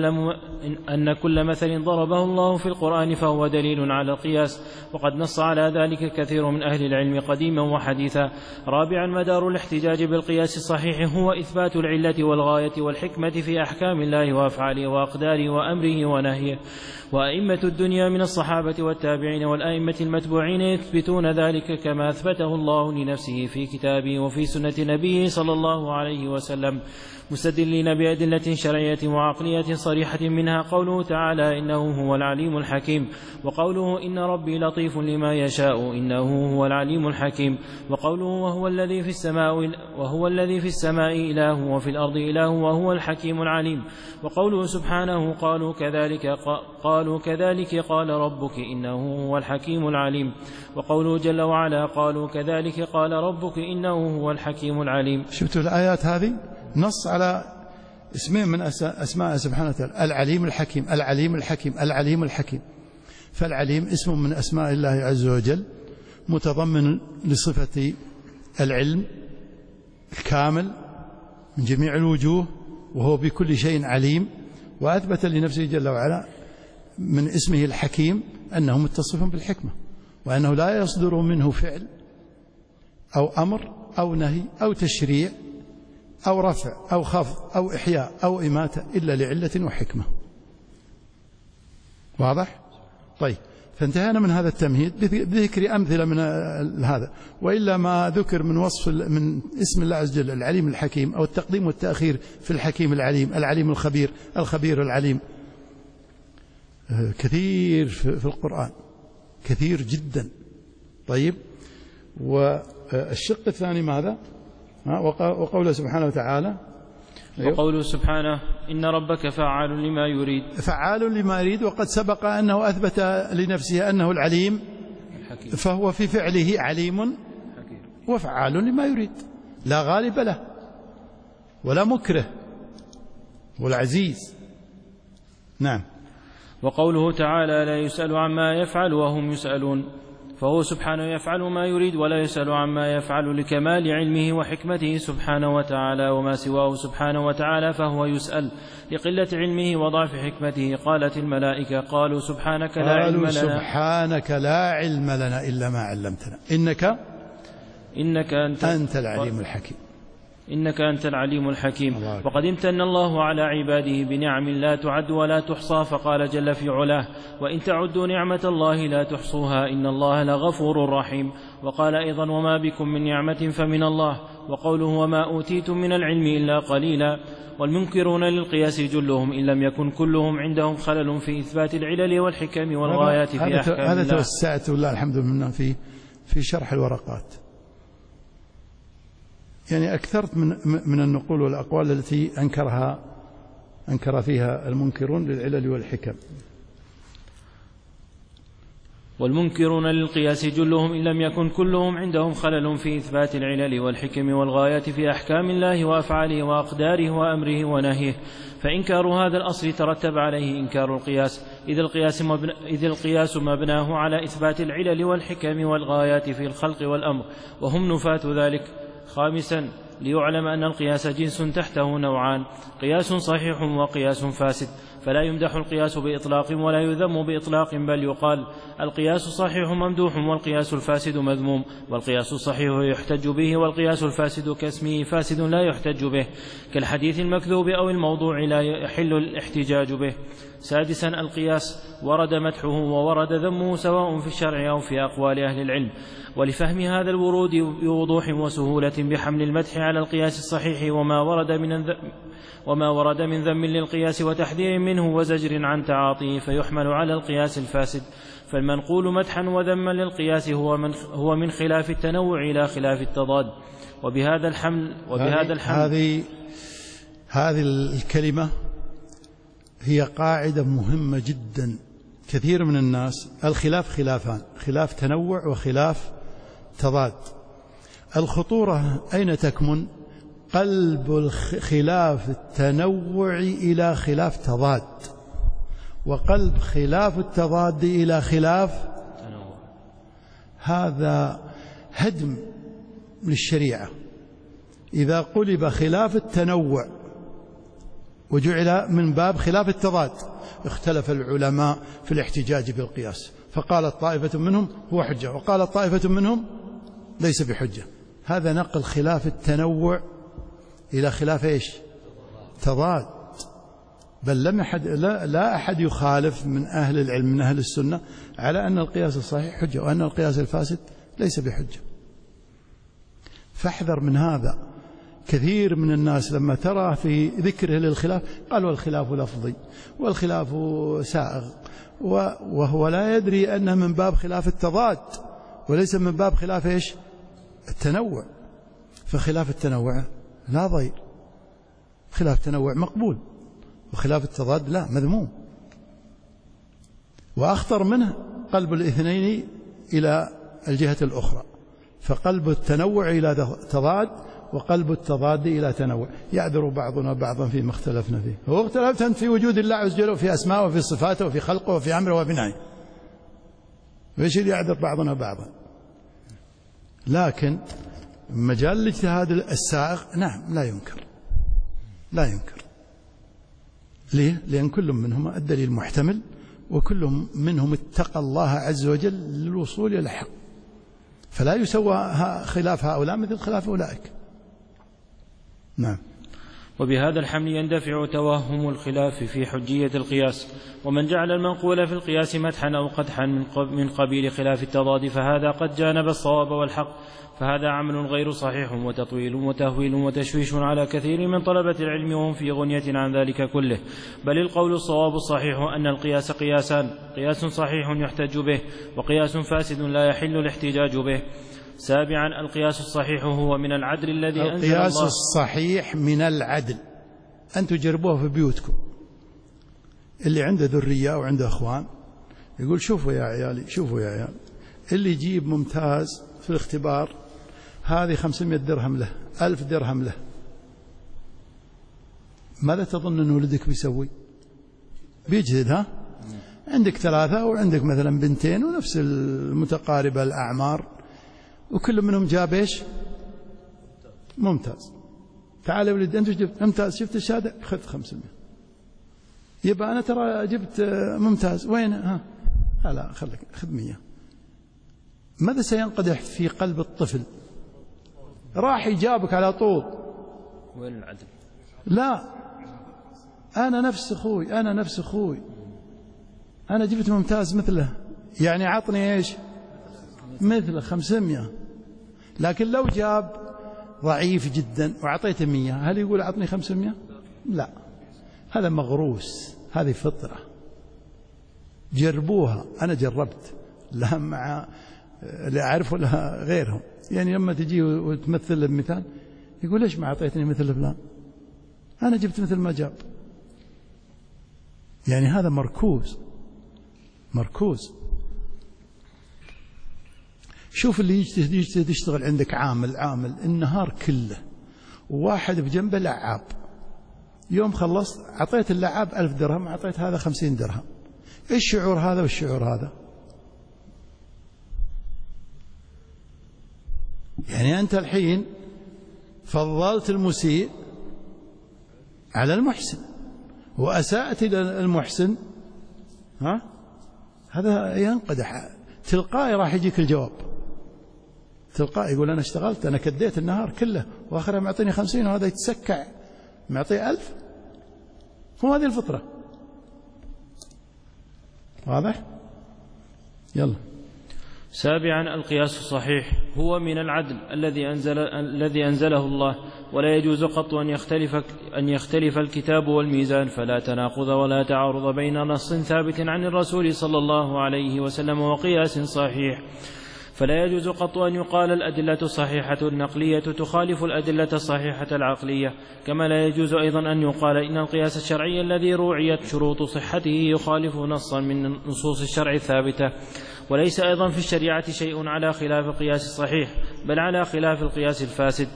أن كل مثل ضربه الله في القرآن فهو دليل على القياس، وقد نص على ذلك كثير من أهل العلم قديما وحديثا. رابعا مدار الاحتجاج بالقياس الصحيح هو إثبات العلة والغاية والحكمة في أحكام الله وأفعاله وأقداره وأمره ونهيه. وأئمة الدنيا من الصحابة والتابعين والأئمة المتبوعين يثبتون ذلك كما أثبته الله لنفسه في كتابه وفي سنة نبيه صلى الله عليه وسلم، مستدلين بأدلة شرعية وعقلية صريحة، منها قوله تعالى: إنه هو العليم الحكيم، وقوله: إن ربي لطيف لما يشاء إنه هو العليم الحكيم، وقوله: وهو الذي في السماء إله وفي الأرض إله وهو الحكيم العليم، وقوله سبحانه: قالوا كذلك قال ربك إنه هو الحكيم العليم، وقوله جل وعلا: قالوا كذلك قال ربك إنه هو الحكيم العليم. شفتوا الآيات هذه نص على اسمين من أسماء سبحانه وتعالى: العليم الحكيم، العليم الحكيم، العليم الحكيم. فالعليم اسم من أسماء الله عز وجل متضمن لصفة العلم الكامل من جميع الوجوه، وهو بكل شيء عليم. وأثبت لنفسه جل وعلا من اسمه الحكيم أنه متصف بالحكمة، وأنه لا يصدر منه فعل أو أمر أو نهي أو تشريع أو رفع أو خفض أو إحياء أو إماتة إلا لعلة وحكمة. واضح؟ طيب، فانتهينا من هذا التمهيد بذكر أمثلة من هذا، وإلا ما ذكر من وصف من اسم الله عز وجل العليم الحكيم أو التقديم والتأخير في الحكيم العليم، العليم الخبير، الخبير العليم، كثير في القرآن، كثير جدا. طيب، والشق الثاني ماذا؟ وقوله سبحانه وتعالى: وقوله سبحانه: إن ربك فعال لما يريد، فعال لما يريد. وقد سبق أنه أثبت لنفسه أنه العليم الحكيم، فهو في فعله عليم وفعال لما يريد، لا غالب له ولا مكره والعزيز. نعم. وقوله تعالى: لا يسأل عما يفعل وهم يسألون، فهو سبحانه يفعل ما يريد ولا يسأل عما يفعل لكمال علمه وحكمته سبحانه وتعالى، وما سواه سبحانه وتعالى فهو يسأل لقلة علمه وضعف حكمته. قالت الملائكة: قالوا سبحانك لا علم لنا، سبحانك لا علم لنا إلا ما علمتنا إنك أنت العليم الحكيم. إنك أنت العليم الحكيم. وقد امتن الله على عباده بنعم لا تعد ولا تحصى، فقال جل في علاه: وإن تعدوا نعمة الله لا تحصوها إن الله لغفور رحيم. وقال أيضا: وما بكم من نعمة فمن الله. وقوله: وما أوتيتم من العلم إلا قليلا. والمنكرون للقياس جلهم إن لم يكن كلهم عندهم خلل في إثبات العلل والحكم والغايات في أحكام الله. هذا توسعت والله الحمد لله في شرح الورقات، يعني أكثرت من النقول والأقوال التي أنكر فيها المنكرون للعلل والحكم. والمنكرون للقياس جلهم إن لم يكن كلهم عندهم خلل في إثبات العلل والحكم والغايات في أحكام الله وأفعاله وأقداره وأمره ونهيه، فإنكار هذا الأصل ترتب عليه إنكار القياس، إذ القياس مبناه على إثبات العلل والحكم والغايات في الخلق والأمر، وهم نفاة ذلك. خامسا، ليعلم أن القياس جنس تحته نوعان: قياس صحيح وقياس فاسد. فلا يمدح القياس بإطلاق ولا يذم بإطلاق، بل يقال: القياس صحيح ممدوح والقياس الفاسد مذموم. والقياس الصحيح يحتج به، والقياس الفاسد كاسمه فاسد لا يحتج به، كالحديث المكذوب أو الموضوع لا يحل الاحتجاج به. سادسا، القياس ورد مدحه وورد ذمه سواء في الشرع أو في أقوال أهل العلم. ولفهم هذا الورود بوضوح وسهولة بحمل المدح على القياس الصحيح وما ورد من ذم للقياس وتحذير منه وزجر عن تعاطيه فيحمل على القياس الفاسد. فالمنقول مدحا وذما للقياس هو من خلاف التنوع إلى خلاف التضاد. وبهذا الحمل هذه الكلمة هي قاعدة مهمة جدا. كثير من الناس الخلاف خلافان: خلاف تنوع وخلاف تضاد. الخطورة أين تكمن؟ قلب خلاف التنوع إلى خلاف تضاد، وقلب خلاف التضاد إلى خلاف تنوع. هذا هدم للشريعة. إذا قلب خلاف التنوع وجعل من باب خلاف التضاد، اختلف العلماء في الاحتجاج بالقياس، فقالت طائفة منهم هو حجة، وقالت طائفة منهم ليس بحجة. هذا نقل خلاف التنوع إلى خلاف إيش؟ تضاد. بل لا أحد يخالف من أهل العلم من أهل السنة على أن القياس الصحيح حجة وأن القياس الفاسد ليس بحجة. فاحذر من هذا. كثير من الناس لما ترى في ذكره للخلاف قال: والخلاف لفظي والخلاف سائغ، وهو لا يدري أنه من باب خلاف التضاد وليس من باب خلاف إيش؟ التنوع. فخلاف التنوع لا ضير، خلاف التنوع مقبول، وخلاف التضاد لا، مذموم. وأخطر منه قلب الاثنين إلى الجهة الأخرى، فقلب التنوع إلى تضاد وقلب التضاد إلى تنوع. يعذر بعضنا بعضا فيما اختلفنا فيه. هو اختلفت أنت في وجود الله عز وجل وفي أسماءه وفي صفاته وفي خلقه وفي أمره وفي نهيه، وإيش اللي يعذر بعضنا بعضا؟ لكن مجال الاجتهاد السائغ نعم لا ينكر. ليه؟ لأن كل منهم الدليل محتمل، وكل منهم اتقى الله عز وجل للوصول إلى الحق، فلا يسوى خلاف هؤلاء مثل خلاف أولئك. نعم. وبهذا الحمل يندفع توهم الخلاف في حجية القياس. ومن جعل المنقول في القياس مدحا أو قدحا من قبيل خلاف التضاد فهذا قد جانب الصواب والحق، فهذا عمل غير صحيح وتطويل وتهويل وتشويش على كثير من طلبة العلم وهم في غنية عن ذلك كله. بل القول الصواب الصحيح أن القياس قياسان: قياس صحيح يحتج به، وقياس فاسد لا يحل الاحتجاج به. سابعا، القياس الصحيح هو من العدل الذي أنزل الله. القياس الصحيح من العدل. أنتم جربوه في بيوتكم، اللي عنده ذرية أو عنده أخوان يقول: شوفوا يا عيال، اللي يجيب ممتاز في الاختبار هذه 500 درهم له، 1000 درهم له. ماذا تظن أن ولدك بيسوي؟ بيجهد. ها؟ عندك 3 وعندك مثلا 2 ونفس المتقاربة الأعمار، وكل منهم جاب إيش؟ ممتاز. تعال يا ولد، أنت جبت ممتاز، شفت الشهادة؟ خذ 500. يبقى أنا ترى جبت ممتاز، وين؟ لا خلك، خذ 100. ماذا سينقدح في قلب الطفل؟ راح يجابك على طول، وين العدل؟ لا، أنا نفس أخوي، أنا جبت ممتاز مثله، يعني عطني إيش مثله 500. لكن لو جاب ضعيف جدا وعطيته 100، هل يقول عطني 500؟ لا، هذا مغروس، هذه فطرة. جربوها، أنا جربت، لا مع اللي أعرف ولا غيرهم. يعني لما تجي وتمثل بمثال يقول ليش ما أعطيتني مثل فلان؟ أنا جبت مثل ما جاب. يعني هذا مركوز. شوف اللي يجتهد يشتغل عندك عامل النهار كله، وواحد بجنبه لعاب، يوم خلصت أعطيت اللعاب 1000 درهم، أعطيت هذا 50 درهم. إيش شعور هذا والشعور هذا؟ يعني أنت الحين فضلت المسيء على المحسن وأسأت إلى المحسن، هذا ينقدح تلقائي، راح يجيك الجواب تلقائي. يقول أنا اشتغلت، أنا كديت النهار كله، وآخره معطيني 50، وهذا يتسكع معطيه 1000. هو هذه الفطرة. واضح؟ يلا. سابعا القياس الصحيح هو من العدل الذي أنزله الله، ولا يجوز قط أن يختلف الكتاب والميزان، فلا تناقض ولا تعارض بين نص ثابت عن الرسول صلى الله عليه وسلم وقياس صحيح. فلا يجوز قط أن يقال الأدلة الصحيحة النقلية تخالف الأدلة الصحيحة العقلية، كما لا يجوز أيضا أن يقال إن القياس الشرعي الذي روعيت شروط صحته يخالف نصا من نصوص الشرع الثابتة. وليس أيضا في الشريعة شيء على خلاف القياس الصحيح، بل على خلاف القياس الفاسد.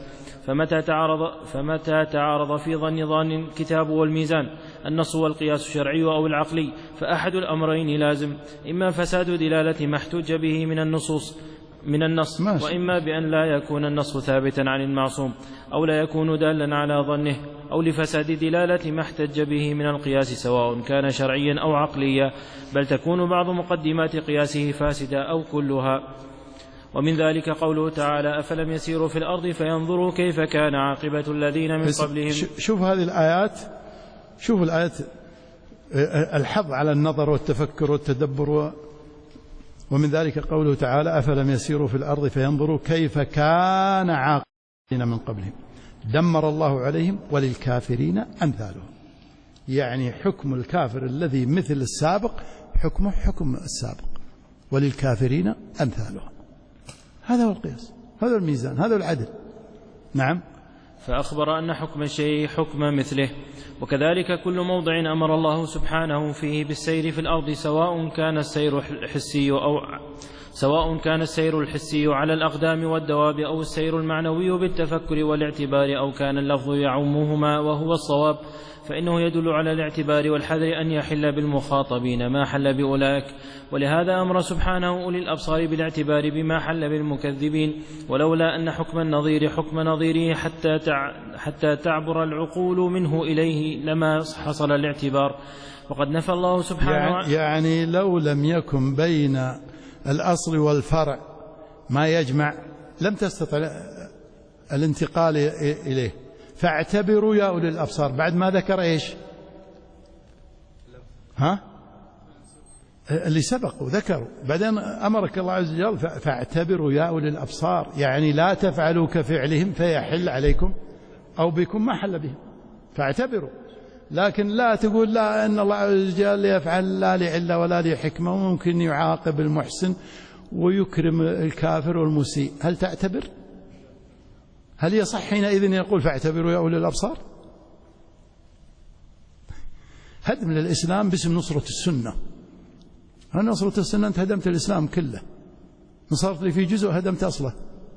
فمتى تعارض في ظن الكتاب والميزان النص والقياس الشرعي أو العقلي، فأحد الأمرين لازم: إما فساد دلالة ما احتج به من النص، وإما بأن لا يكون النص ثابتا عن المعصوم، أو لا يكون دالا على ظنه، أو لفساد دلالة ما احتج به من القياس سواء كان شرعيا أو عقليا، بل تكون بعض مقدمات قياسه فاسدة أو كلها. ومن ذلك قوله تعالى: أفلم يسيروا في الأرض فينظروا كيف كان عاقبة الذين من قبلهم. شوف هذه الآيات، شوف الآيات، الحظ على النظر والتفكر والتدبر. ومن ذلك قوله تعالى: أفلم يسيروا في الأرض فينظروا كيف كان عاقبة الذين من قبلهم دمر الله عليهم وللكافرين أمثالهم. يعني حكم الكافر الذي مثل السابق حكمه حكم السابق، وللكافرين أمثالهم. هذا هو القياس، هذا الميزان، هذا العدل. نعم. فأخبر أن حكم الشيء حكم مثله. وكذلك كل موضع أمر الله سبحانه فيه بالسير في الأرض، سواء كان السير الحسي على الأقدام والدواب، أو السير المعنوي بالتفكر والاعتبار، أو كان اللفظ يعمهما وهو الصواب، فإنه يدل على الاعتبار والحذر أن يحل بالمخاطبين ما حل بأولئك. ولهذا أمر سبحانه أولي الأبصار بالاعتبار بما حل بالمكذبين، ولولا أن حكم النظير حكم نظيره حتى تعبر العقول منه إليه لما حصل الاعتبار. وقد نفى الله سبحانه يعني لو لم يكن بين الأصل والفرع ما يجمع لم تستطع الانتقال إليه. فاعتبروا يا أولي الأبصار، بعد ما ذكر إيش؟ اللي سبقوا ذكروا، بعدين أمرك الله عز وجل فاعتبروا يا أولي الأبصار، يعني لا تفعلوا كفعلهم فيحل عليكم أو بكم ما حل بهم، فاعتبروا. لكن لا تقول لا أن الله عز وجل يفعل لا لعلة ولا لحكمة، وممكن يعاقب المحسن ويكرم الكافر والمسيء. هل تعتبر؟ هل يصح حينئذ يقول فاعتبروا يا أولي الأبصار؟ هدم للإسلام باسم نصرة السنة. هل نصرة السنة أنت هدمت الإسلام كله، نصرت لي في جزء هدمت أصله.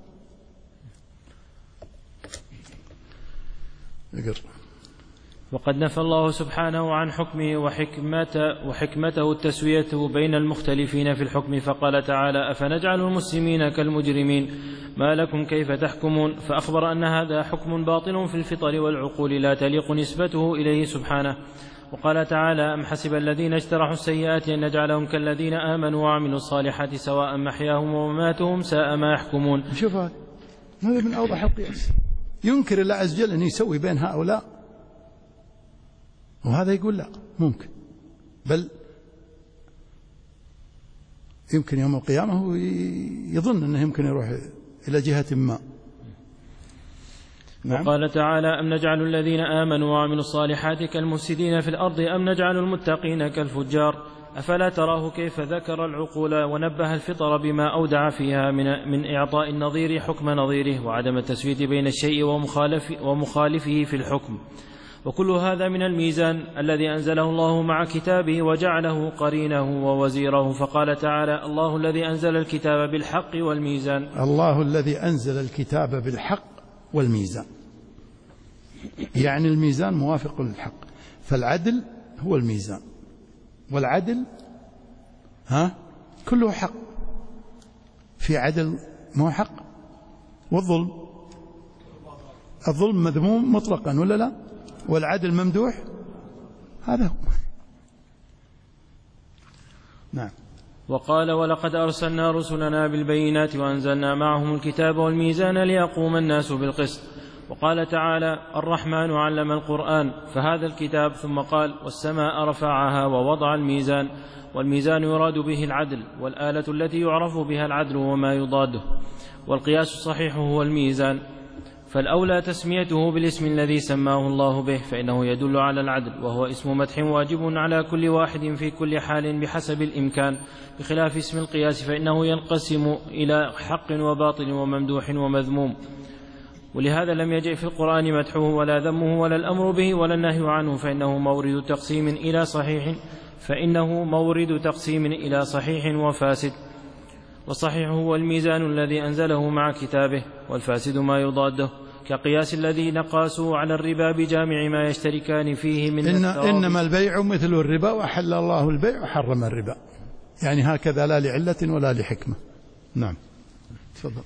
وقد نفى الله سبحانه عن حكمه وحكمته التسوية بين المختلفين في الحكم، فقال تعالى: أفنجعل المسلمين كالمجرمين ما لكم كيف تحكمون. فأخبر أن هذا حكم باطل في الفطر والعقول لا تليق نسبته إليه سبحانه. وقال تعالى: أم حسب الذين اجترحوا السيئات أن نجعلهم كالذين آمنوا وعملوا الصالحات سواء محياهم ومماتهم ساء ما يحكمون. شوف هذا من أوضح القياس. ينكر الله عز وجل أن يسوي بين هؤلاء، وهذا يقول لا ممكن، بل يمكن يوم القيامة يظن أنه يمكن يروح إلى جهة ما. نعم. وقال تعالى: أم نجعل الذين آمنوا وعملوا الصالحات كالمفسدين في الأرض أم نجعل المتقين كالفجار أفلا تراه كيف ذكر العقول ونبه الفطر بما أودع فيها من إعطاء النظير حكم نظيره وعدم التسوية بين الشيء ومخالفه في الحكم. وكل هذا من الميزان الذي أنزله الله مع كتابه وجعله قرينه ووزيره. فقال تعالى: الله الذي أنزل الكتاب بالحق والميزان. الله الذي أنزل الكتاب بالحق والميزان، يعني الميزان موافق للحق، فالعدل هو الميزان، والعدل كله حق، في عدل مو حق. الظلم مذموم مطلقا ولا لا؟ والعدل ممدوح، هذا هو. نعم. وقال: ولقد أرسلنا رسلنا بالبينات وأنزلنا معهم الكتاب والميزان ليقوم الناس بالقسط. وقال تعالى: الرحمن علم القرآن، فهذا الكتاب. ثم قال: والسماء رفعها ووضع الميزان، والميزان يراد به العدل، والآلة التي يعرف بها العدل وما يضاده. والقياس الصحيح هو الميزان، فالأولى تسميته بالاسم الذي سماه الله به، فإنه يدل على العدل، وهو اسم مدح واجب على كل واحد في كل حال بحسب الإمكان، بخلاف اسم القياس فإنه ينقسم إلى حق وباطل وممدوح ومذموم. ولهذا لم يجئ في القرآن مدحه ولا ذمه ولا الأمر به ولا النهي عنه، فإنه مورد تقسيم إلى صحيح وفاسد. والصحيح هو الميزان الذي أنزله مع كتابه، والفاسد ما يضاده، كقياس الذين قاسوا على الربا بجامع ما يشتركان فيه من إنما البيع مثل الربا، وحل الله البيع وحرم الربا، يعني هكذا، لا لعلة ولا لحكمة. نعم، تفضل.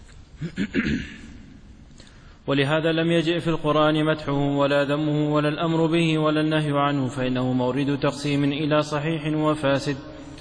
ولهذا لم يجئ في القرآن مدحه ولا ذمه ولا الأمر به ولا النهي عنه، فإنه مورد تقسيم إلى صحيح وفاسد.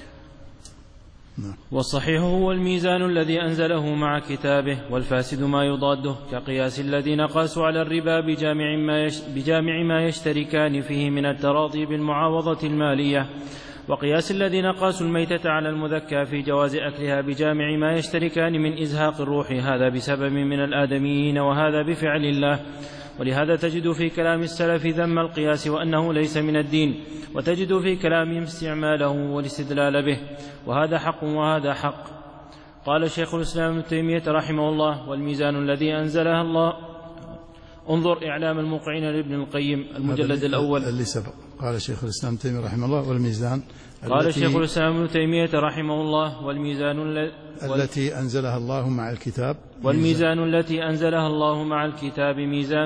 والصحيح هو الميزان الذي أنزله مع كتابه، والفاسد ما يضاده، كقياس الذين قاسوا على الربا بجامع ما يشتركان فيه من التراضي بالمعاوضة المالية، وقياس الذين قاسوا الميتة على المذكى في جواز أكلها بجامع ما يشتركان من إزهاق الروح، هذا بسبب من الآدميين وهذا بفعل الله. ولهذا تجد في كلام السلف ذم القياس وأنه ليس من الدين، وتجد في كلامهم استعماله والاستدلال به، وهذا حق وهذا حق. قال شيخ الإسلام ابن تيمية رحمه الله: والميزان الذي أنزلها الله. انظر إعلام الموقعين لابن القيم المجلد الأول اللي سبق. قال شيخ الإسلام ابن تيمية رحمه الله: والميزان. قال شيخ الإسلام ابن تيمية رحمه الله: والميزان التي أنزلها الله مع الكتاب. والميزان التي أنزلها الله مع الكتاب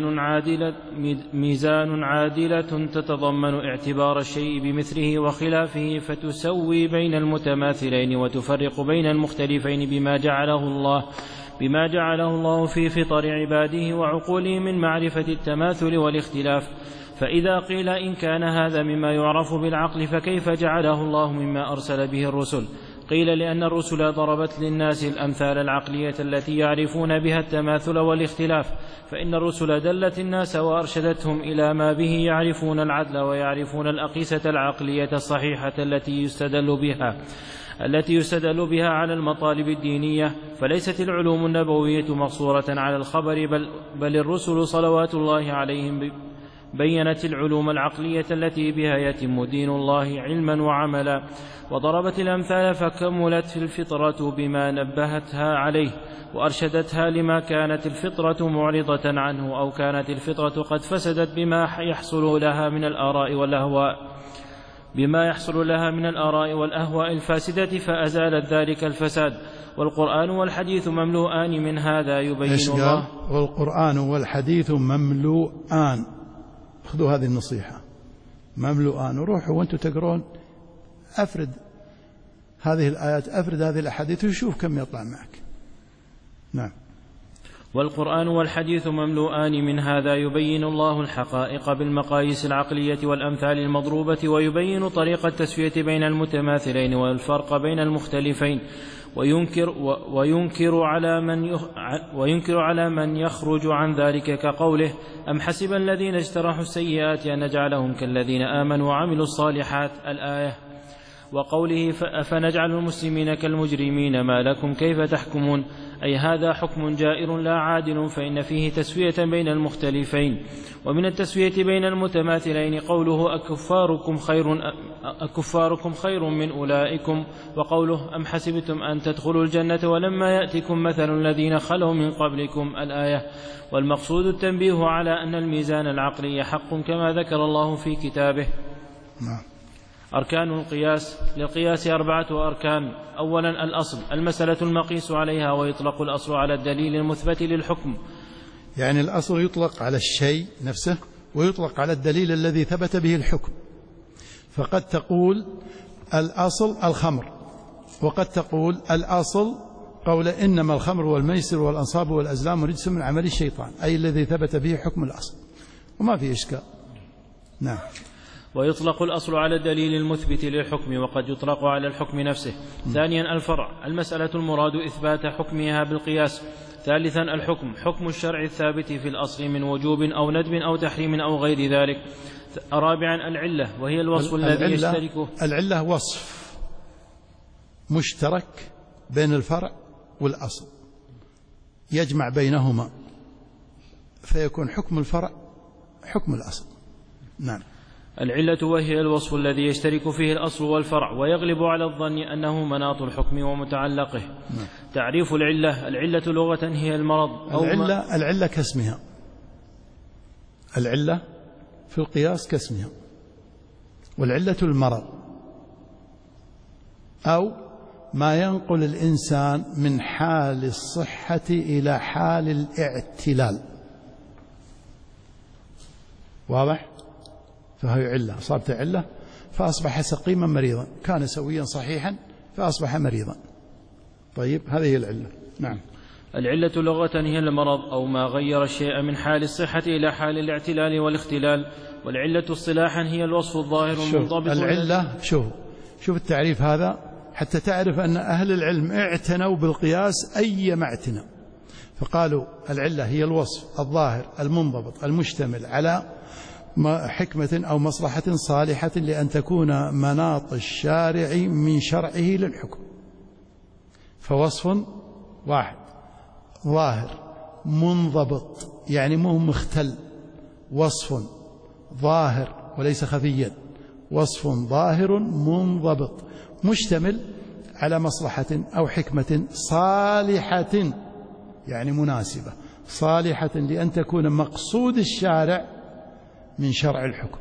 ميزان عادلة تتضمن اعتبار الشيء بمثله وخلافه، فتسوي بين المتماثلين وتفرق بين المختلفين بما جعله الله في فطر عباده وعقولهم من معرفة التماثل والاختلاف. فإذا قيل إن كان هذا مما يعرف بالعقل فكيف جعله الله مما أرسل به الرسل؟ قيل: لأن الرسل ضربت للناس الأمثال العقلية التي يعرفون بها التماثل والاختلاف، فإن الرسل دلت الناس وأرشدتهم إلى ما به يعرفون العدل ويعرفون الأقيسة العقلية الصحيحة التي يستدل بها على المطالب الدينية. فليست العلوم النبوية مقصورة على الخبر، بل الرسل صلوات الله عليهم بينت العلوم العقلية التي بها يتم دين الله علما وعملا، وضربت الأمثال فكملت في الفطرة بما نبهتها عليه وأرشدتها لما كانت الفطرة معرضة عنه، أو كانت الفطرة قد فسدت بما يحصل لها من الآراء والأهواء الفاسدة، فأزالت ذلك الفساد. والقرآن والحديث مملوءان من هذا يبين الله. والقرآن والحديث مملوءان، خذوا هذه النصيحة، مملوءان. وروحوا وانتم تقرون أفرد هذه الآيات، أفرد هذه الأحاديث وشوف كم يطلع معك. نعم. والقرآن والحديث مملوءان من هذا يبين الله الحقائق بالمقاييس العقلية والأمثال المضروبة، ويبين طريق التسوية بين المتماثلين والفرق بين المختلفين، وينكر على من يخرج عن ذلك، كقوله: أم حسب الذين اجترحوا السيئات أن نجعلهم كالذين آمنوا وعملوا الصالحات، الآية. وقوله: أفنجعل المسلمين كالمجرمين ما لكم كيف تحكمون، أي هذا حكم جائر لا عادل، فإن فيه تسوية بين المختلفين. ومن التسوية بين المتماثلين قوله: أكفاركم خير من أولئكم، وقوله: أم حسبتم أن تدخلوا الجنة ولما يأتكم مثل الذين خلوا من قبلكم، الآية. والمقصود التنبيه على أن الميزان العقلي حق كما ذكر الله في كتابه. أركان القياس: للقياس 4 أركان. أولا الأصل، المسألة المقيس عليها، ويطلق الأصل على الدليل المثبت للحكم. يعني الأصل يطلق على الشيء نفسه، ويطلق على الدليل الذي ثبت به الحكم. فقد تقول الأصل الخمر، وقد تقول الأصل قول إنما الخمر والميسر والأنصاب والأزلام رجس من عمل الشيطان، أي الذي ثبت به حكم الأصل، وما في إشكال. نعم. ويطلق الأصل على الدليل المثبت للحكم، وقد يطلق على الحكم نفسه. ثانيا الفرع، المسألة المراد إثبات حكمها بالقياس. ثالثا الحكم، حكم الشرع الثابت في الأصل من وجوب أو ندب أو تحريم أو غير ذلك. رابعا العلة، وهي الوصف الذي يشتركه. العلة وصف مشترك بين الفرع والأصل، يجمع بينهما فيكون حكم الفرع حكم الأصل. نعم. العلة وهي الوصف الذي يشترك فيه الأصل والفرع، ويغلب على الظن أنه مناط الحكم ومتعلقه. تعريف العلة: العلة لغة هي المرض أو العلة كاسمها، العلة في القياس كاسمها، والعلة المرض أو ما ينقل الإنسان من حال الصحة إلى حال الاعتلال. واضح؟ فهي علة، أصابت علة فأصبح سقيما مريضا، كان سويا صحيحا فأصبح مريضا. طيب، هذه هي العلة. نعم. العلة لغة هي المرض أو ما غير الشيء من حال الصحة إلى حال الاعتلال والاختلال. والعلة اصطلاحا هي الوصف الظاهر المنضبط. العلة، شوف التعريف هذا حتى تعرف أن أهل العلم اعتنوا بالقياس أيما اعتنوا، فقالوا العلة هي الوصف الظاهر المنضبط المشتمل على حكمة أو مصلحة صالحة لأن تكون مناط الشارع من شرعه للحكم. فوصف واحد ظاهر منضبط، يعني مو مختل، وصف ظاهر وليس خفيا، وصف ظاهر منضبط مشتمل على مصلحة أو حكمة صالحة، يعني مناسبة صالحة لأن تكون مقصود الشارع من شرع الحكم.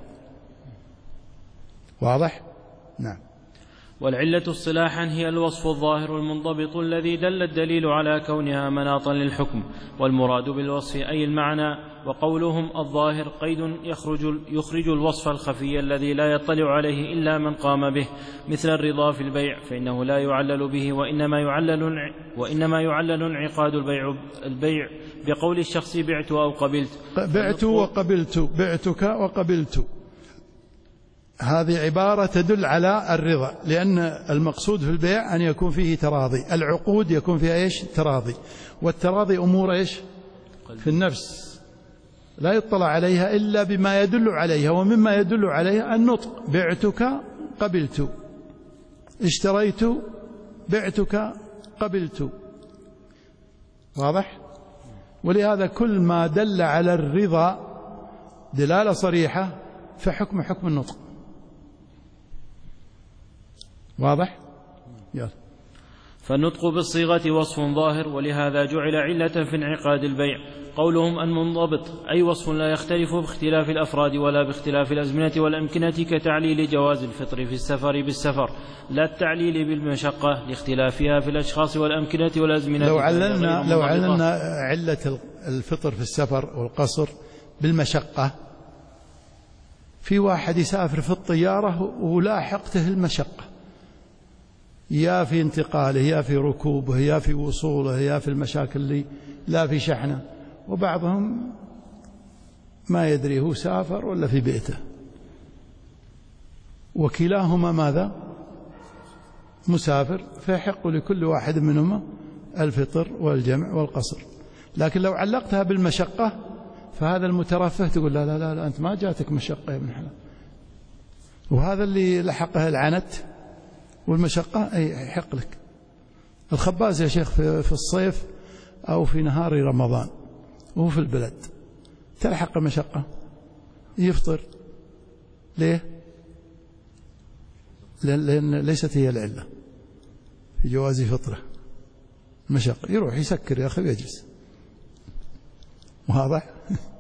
واضح؟ نعم. والعلة اصطلاحا هي الوصف الظاهر المنضبط الذي دل الدليل على كونها مناطا للحكم، والمراد بالوصف أي المعنى. وقولهم الظاهر قيد يخرج الوصف الخفي الذي لا يطلع عليه إلا من قام به، مثل الرضا في البيع، فإنه لا يعلل به، وإنما يعلل انعقاد البيع بقول الشخص بعت أو قبلت. بعت وقبلت، بعتك وقبلت، هذه عبارة تدل على الرضا، لأن المقصود في البيع أن يكون فيه تراضي. العقود يكون فيها إيش؟ تراضي، والتراضي أمور إيش؟ في النفس لا يطلع عليها إلا بما يدل عليها، ومما يدل عليها النطق: بعتك قبلت، اشتريت بعتك قبلت. واضح؟ ولهذا كل ما دل على الرضا دلالة صريحة فحكم حكم النطق. واضح؟ يلا. فالنطق بالصيغة وصف ظاهر، ولهذا جعل علة في انعقاد البيع. قولهم المنضبط أي وصف لا يختلف باختلاف الأفراد ولا باختلاف الأزمنة والأمكنة، كتعليل جواز الفطر في السفر بالسفر، لا التعليل بالمشقة لاختلافها في الأشخاص والأمكنة والأزمنة. لو عللنا علة الفطر في السفر والقصر بالمشقة، في واحد يسافر في الطيارة ولاحقته المشقة، يا في انتقاله، يا في ركوبه، يا في وصوله، يا في المشاكل اللي لا في شحنه، وبعضهم ما يدري هو سافر ولا في بيته، وكلاهما ماذا؟ مسافر فيحق لكل واحد منهما الفطر والجمع والقصر. لكن لو علقتها بالمشقة فهذا المترفه تقول لا لا لا, لا أنت ما جاتك مشقة يا ابن حلال. وهذا اللي لحقها العنت والمشقة أي يحق لك. الخباز يا شيخ في الصيف أو في نهار رمضان وهو في البلد تلحق مشقة يفطر. ليه؟ لأن ليست هي العلة في جواز فطره مشقة. يروح يسكر يا أخي ويجلس. واضح؟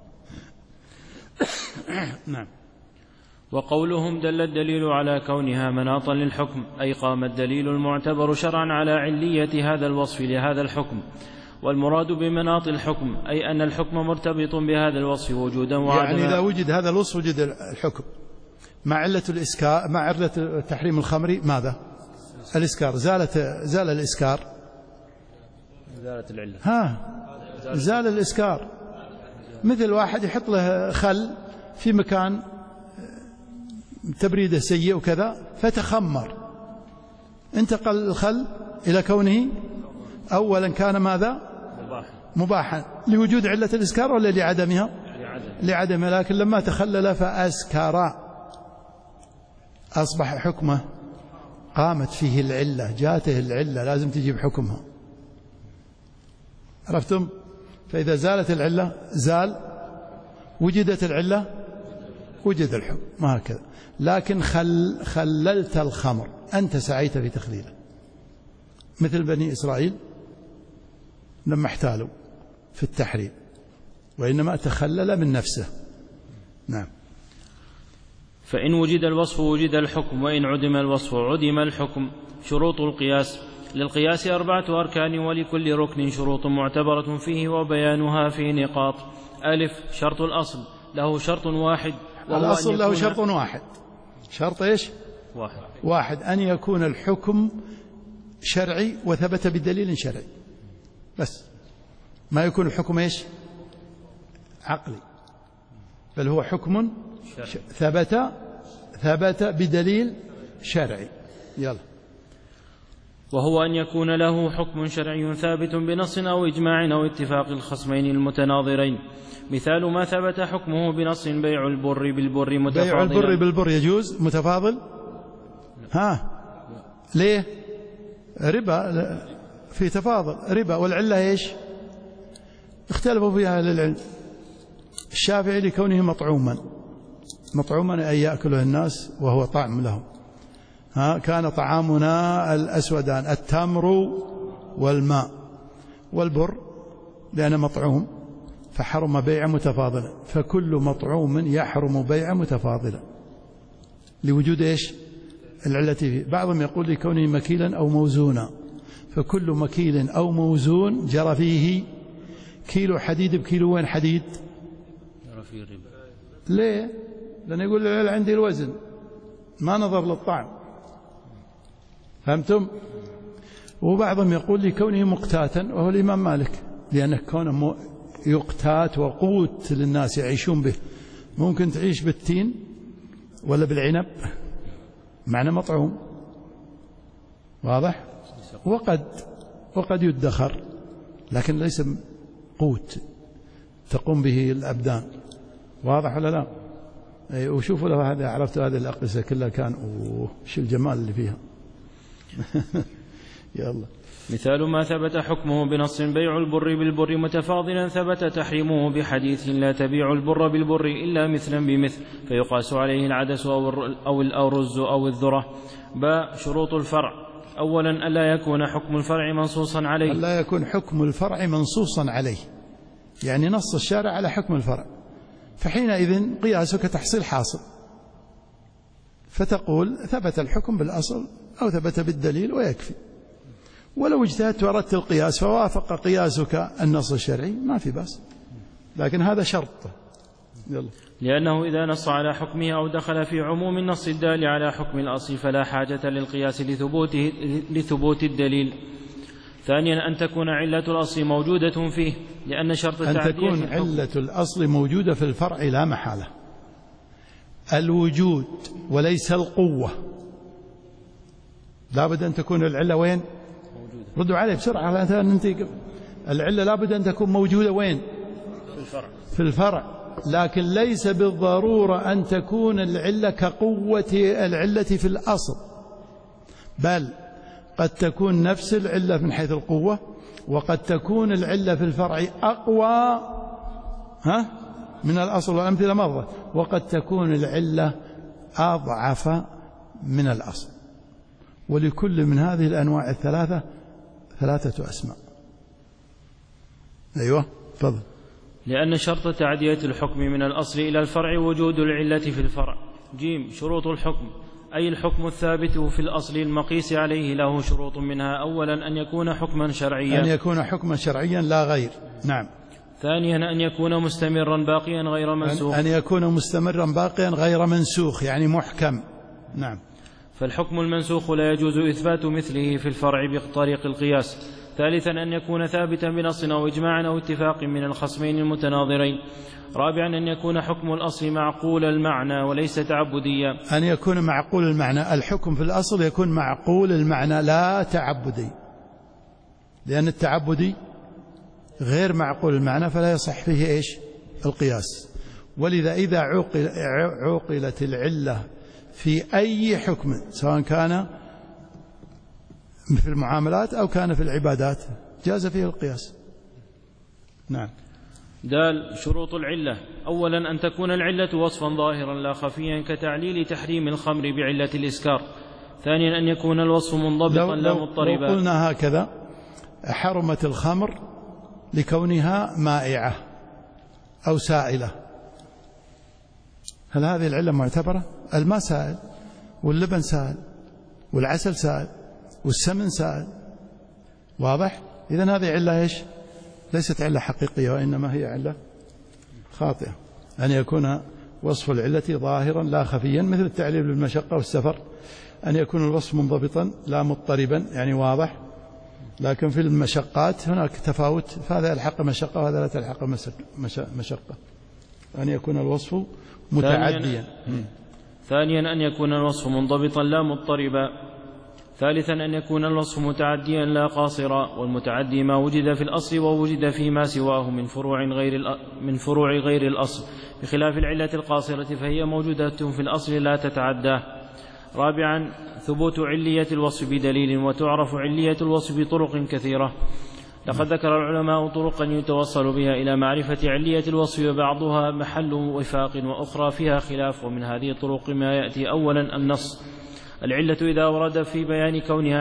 نعم. وقولهم دل الدليل على كونها مناطا للحكم أي قام الدليل المعتبر شرعا على علية هذا الوصف لهذا الحكم. والمراد بمناط الحكم أي أن الحكم مرتبط بهذا الوصف وجودا وعدما. يعني إذا وجد هذا الوصف وجد الحكم. مع علة الإسكار، مع علة تحريم الخمر ماذا؟ الإسكار. زال الإسكار، زالت العلة. زال الإسكار. مثل واحد يحط له خل في مكان تبريده سيء وكذا فتخمر، انتقل الخل إلى كونه أولا كان ماذا؟ مباحا لوجود علة الإسكار ولا لعدمها؟ لعدمها. لكن لما تخلل فأسكر أصبح حكمه قامت فيه العلة، جاته العلة لازم تجيب حكمها. عرفتم؟ فإذا زالت العلة زال، وجدت العلة وجد الحكم، ما هكذا. لكن خللت الخمر، أنت سعيت في تخليله، مثل بني إسرائيل لما احتالوا في التحريم، وإنما تخلل من نفسه. نعم. فإن وجد الوصف وجد الحكم، وإن عدم الوصف عدم الحكم. شروط القياس: للقياس 4 أركان، ولكل ركن شروط معتبرة فيه وبيانها في نقاط. ألف: شرط الأصل له شرط واحد. الأصل له شرط واحد. شرط إيش؟ واحد، أن يكون الحكم شرعي وثبت بدليل شرعي، بس ما يكون الحكم إيش؟ عقلي، بل هو حكم ثبت بدليل شرعي. يلا. وهو أن يكون له حكم شرعي ثابت بنص أو إجماع أو اتفاق الخصمين المتناظرين. مثال ما ثبت حكمه بنص: بيع البر بالبر متفاضلا. بيع البر بالبر يجوز متفاضل؟ ليه؟ ربا، في تفاضل ربا. والعلة إيش؟ اختلفوا فيها أهل العلم. الشافعي لكونه مطعوما أن يأكله الناس وهو طعم لهم. كان طعامنا الأسودان التمر والماء، والبر لأنه مطعوم فحرم بيع متفاضلا، فكل مطعوم يحرم بيع متفاضلا لوجود إيش؟ العلة فيه. بعضهم يقول لكونه مكيلا أو موزونا، فكل مكيل أو موزون جرى فيه كيلو حديد بكيلو وين حديد؟ جرى فيه الربا. ليه؟ لأنه يقول العلة عندي الوزن، ما نظر للطعم. فهمتم؟ وبعضهم يقول لكونه مقتاتا، وهو الإمام مالك، لأنه كونه يقتات وقوت للناس يعيشون به. ممكن تعيش بالتين ولا بالعنب، معنى مطعوم. واضح؟ وقد يدخر، لكن ليس قوت تقوم به الأبدان. واضح ولا لا؟ وشوفوا له هذا، عرفت هذه الأقصى كلها كان شو الجمال اللي فيها. يلا. مثال ما ثبت حكمه بنص: بيع البر بالبر متفاضلا، ثبت تحريمه بحديث: لا تبيع البر بالبر إلا مثلا بمثل، فيقاس عليه العدس أو الأرز أو الذرة. شروط الفرع: أولا ألا يكون حكم الفرع منصوصا عليه. ألا يكون حكم الفرع منصوصا عليه، يعني نص الشارع على حكم الفرع، فحينئذ قياسك تحصيل حاصل، فتقول ثبت الحكم بالأصل أو ثبت بالدليل ويكفي. ولو اجتهدت وردت القياس فوافق قياسك النص الشرعي ما في بأس، لكن هذا شرط. يلا. لأنه إذا نص على حكمه أو دخل في عموم النص الدال على حكم الأصل فلا حاجة للقياس لثبوت الدليل. ثانيا أن تكون علة الأصل موجودة فيه، لأن شرط أن تكون علة الأصل موجودة في الفرع لا محالة، الوجود وليس القوة. لابد أن تكون العلة وين؟ موجودة. ردوا عليه بسرعة لا ننتهي. العلة لابد أن تكون موجودة وين؟ في الفرع. في الفرع، لكن ليس بالضرورة أن تكون العلة كقوة العلة في الأصل، بل قد تكون نفس العلة من حيث القوة، وقد تكون العلة في الفرع أقوى من الأصل، والأمثلة مرة، وقد تكون العلة أضعف من الأصل. ولكل من هذه الأنواع الثلاثة 3 أسماء. أيوة تفضل. لأن شرط تعدية الحكم من الأصل إلى الفرع وجود العلة في الفرع. ج. شروط الحكم، أي الحكم الثابت في الأصل المقيس عليه له شروط، منها أولا أن يكون حكما شرعيا، أن يكون حكما شرعيا لا غير. نعم. ثانيا أن يكون مستمرا باقيا غير منسوخ، أن يكون مستمرا باقيا غير منسوخ يعني محكم. نعم. فالحكم المنسوخ لا يجوز إثبات مثله في الفرع بطريق القياس. ثالثا أن يكون ثابتا بنص أو إجماع أو اتفاق من الخصمين المتناظرين. رابعا أن يكون حكم الأصل معقول المعنى وليس تعبديا. أن يكون معقول المعنى، الحكم في الأصل يكون معقول المعنى لا تعبدي، لأن التعبدي غير معقول المعنى فلا يصح فيه إيش؟ القياس. ولذا إذا عقلت العلة في أي حكم سواء كان في المعاملات أو كان في العبادات جاز فيه القياس. نعم. دال. شروط العلة، أولا أن تكون العلة وصفا ظاهرا لا خفيا كتعليل تحريم الخمر بعلة الإسكار. ثانيا أن يكون الوصف منضبطا لا مضطربا. لو قلنا هكذا حرمت الخمر لكونها مائعة أو سائلة، هل هذه العلة معتبرة؟ الماء سائل واللبن سائل والعسل سائل والسمن سائل، واضح؟ إذن هذه علة إيش؟ ليست علة حقيقية وإنما هي علة خاطئة. أن يكون وصف العلة ظاهرا لا خفيا مثل التعليل بالمشقة والسفر. أن يكون الوصف منضبطا لا مضطربا يعني واضح، لكن في المشقات هناك تفاوت، فهذا يلحق مشقة وهذا لا تلحق مشقة. أن يكون الوصف متعديا. ثانيا أن يكون الوصف منضبطا لا مضطربا. ثالثا أن يكون الوصف متعديا لا قاصرا، والمتعدي ما وجد في الأصل ووجد فيما سواه من فروع غير الأصل، بخلاف العلة القاصرة فهي موجودة في الأصل لا تتعداه. رابعا ثبوت علية الوصف بدليل، وتعرف علية الوصف بطرق كثيرة. لقد ذكر العلماء طرقا يتوصل بها إلى معرفة علية الوصف، وبعضها محل وفاق وأخرى فيها خلاف. ومن هذه الطرق ما يأتي: أولا النص، العلة إذا ورد في بيان كونها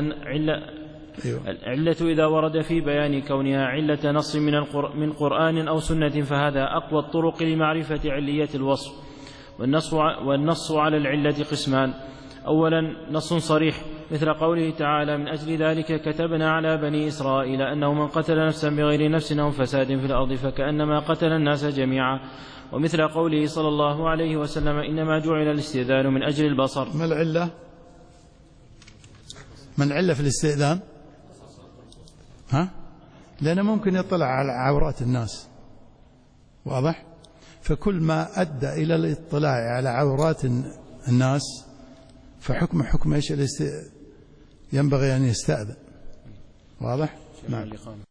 علة نص من قرآن أو سنة فهذا أقوى الطرق لمعرفة علية الوصف. والنص على العلة قسمان: أولا نص صريح مثل قوله تعالى: من أجل ذلك كتبنا على بني إسرائيل أنه من قتل نفسا بغير نفس أو فساد في الأرض فكأنما قتل الناس جميعا، ومثل قوله صلى الله عليه وسلم: إنما جعل الاستئذان من أجل البصر. ما العلة؟ من العلة في الاستئذان؟ لأنه ممكن يطلع على عورات الناس، واضح؟ فكل ما أدى إلى الاطلاع على عورات الناس فحكم إيش؟ ينبغي أن يستأذن، واضح؟ نعم.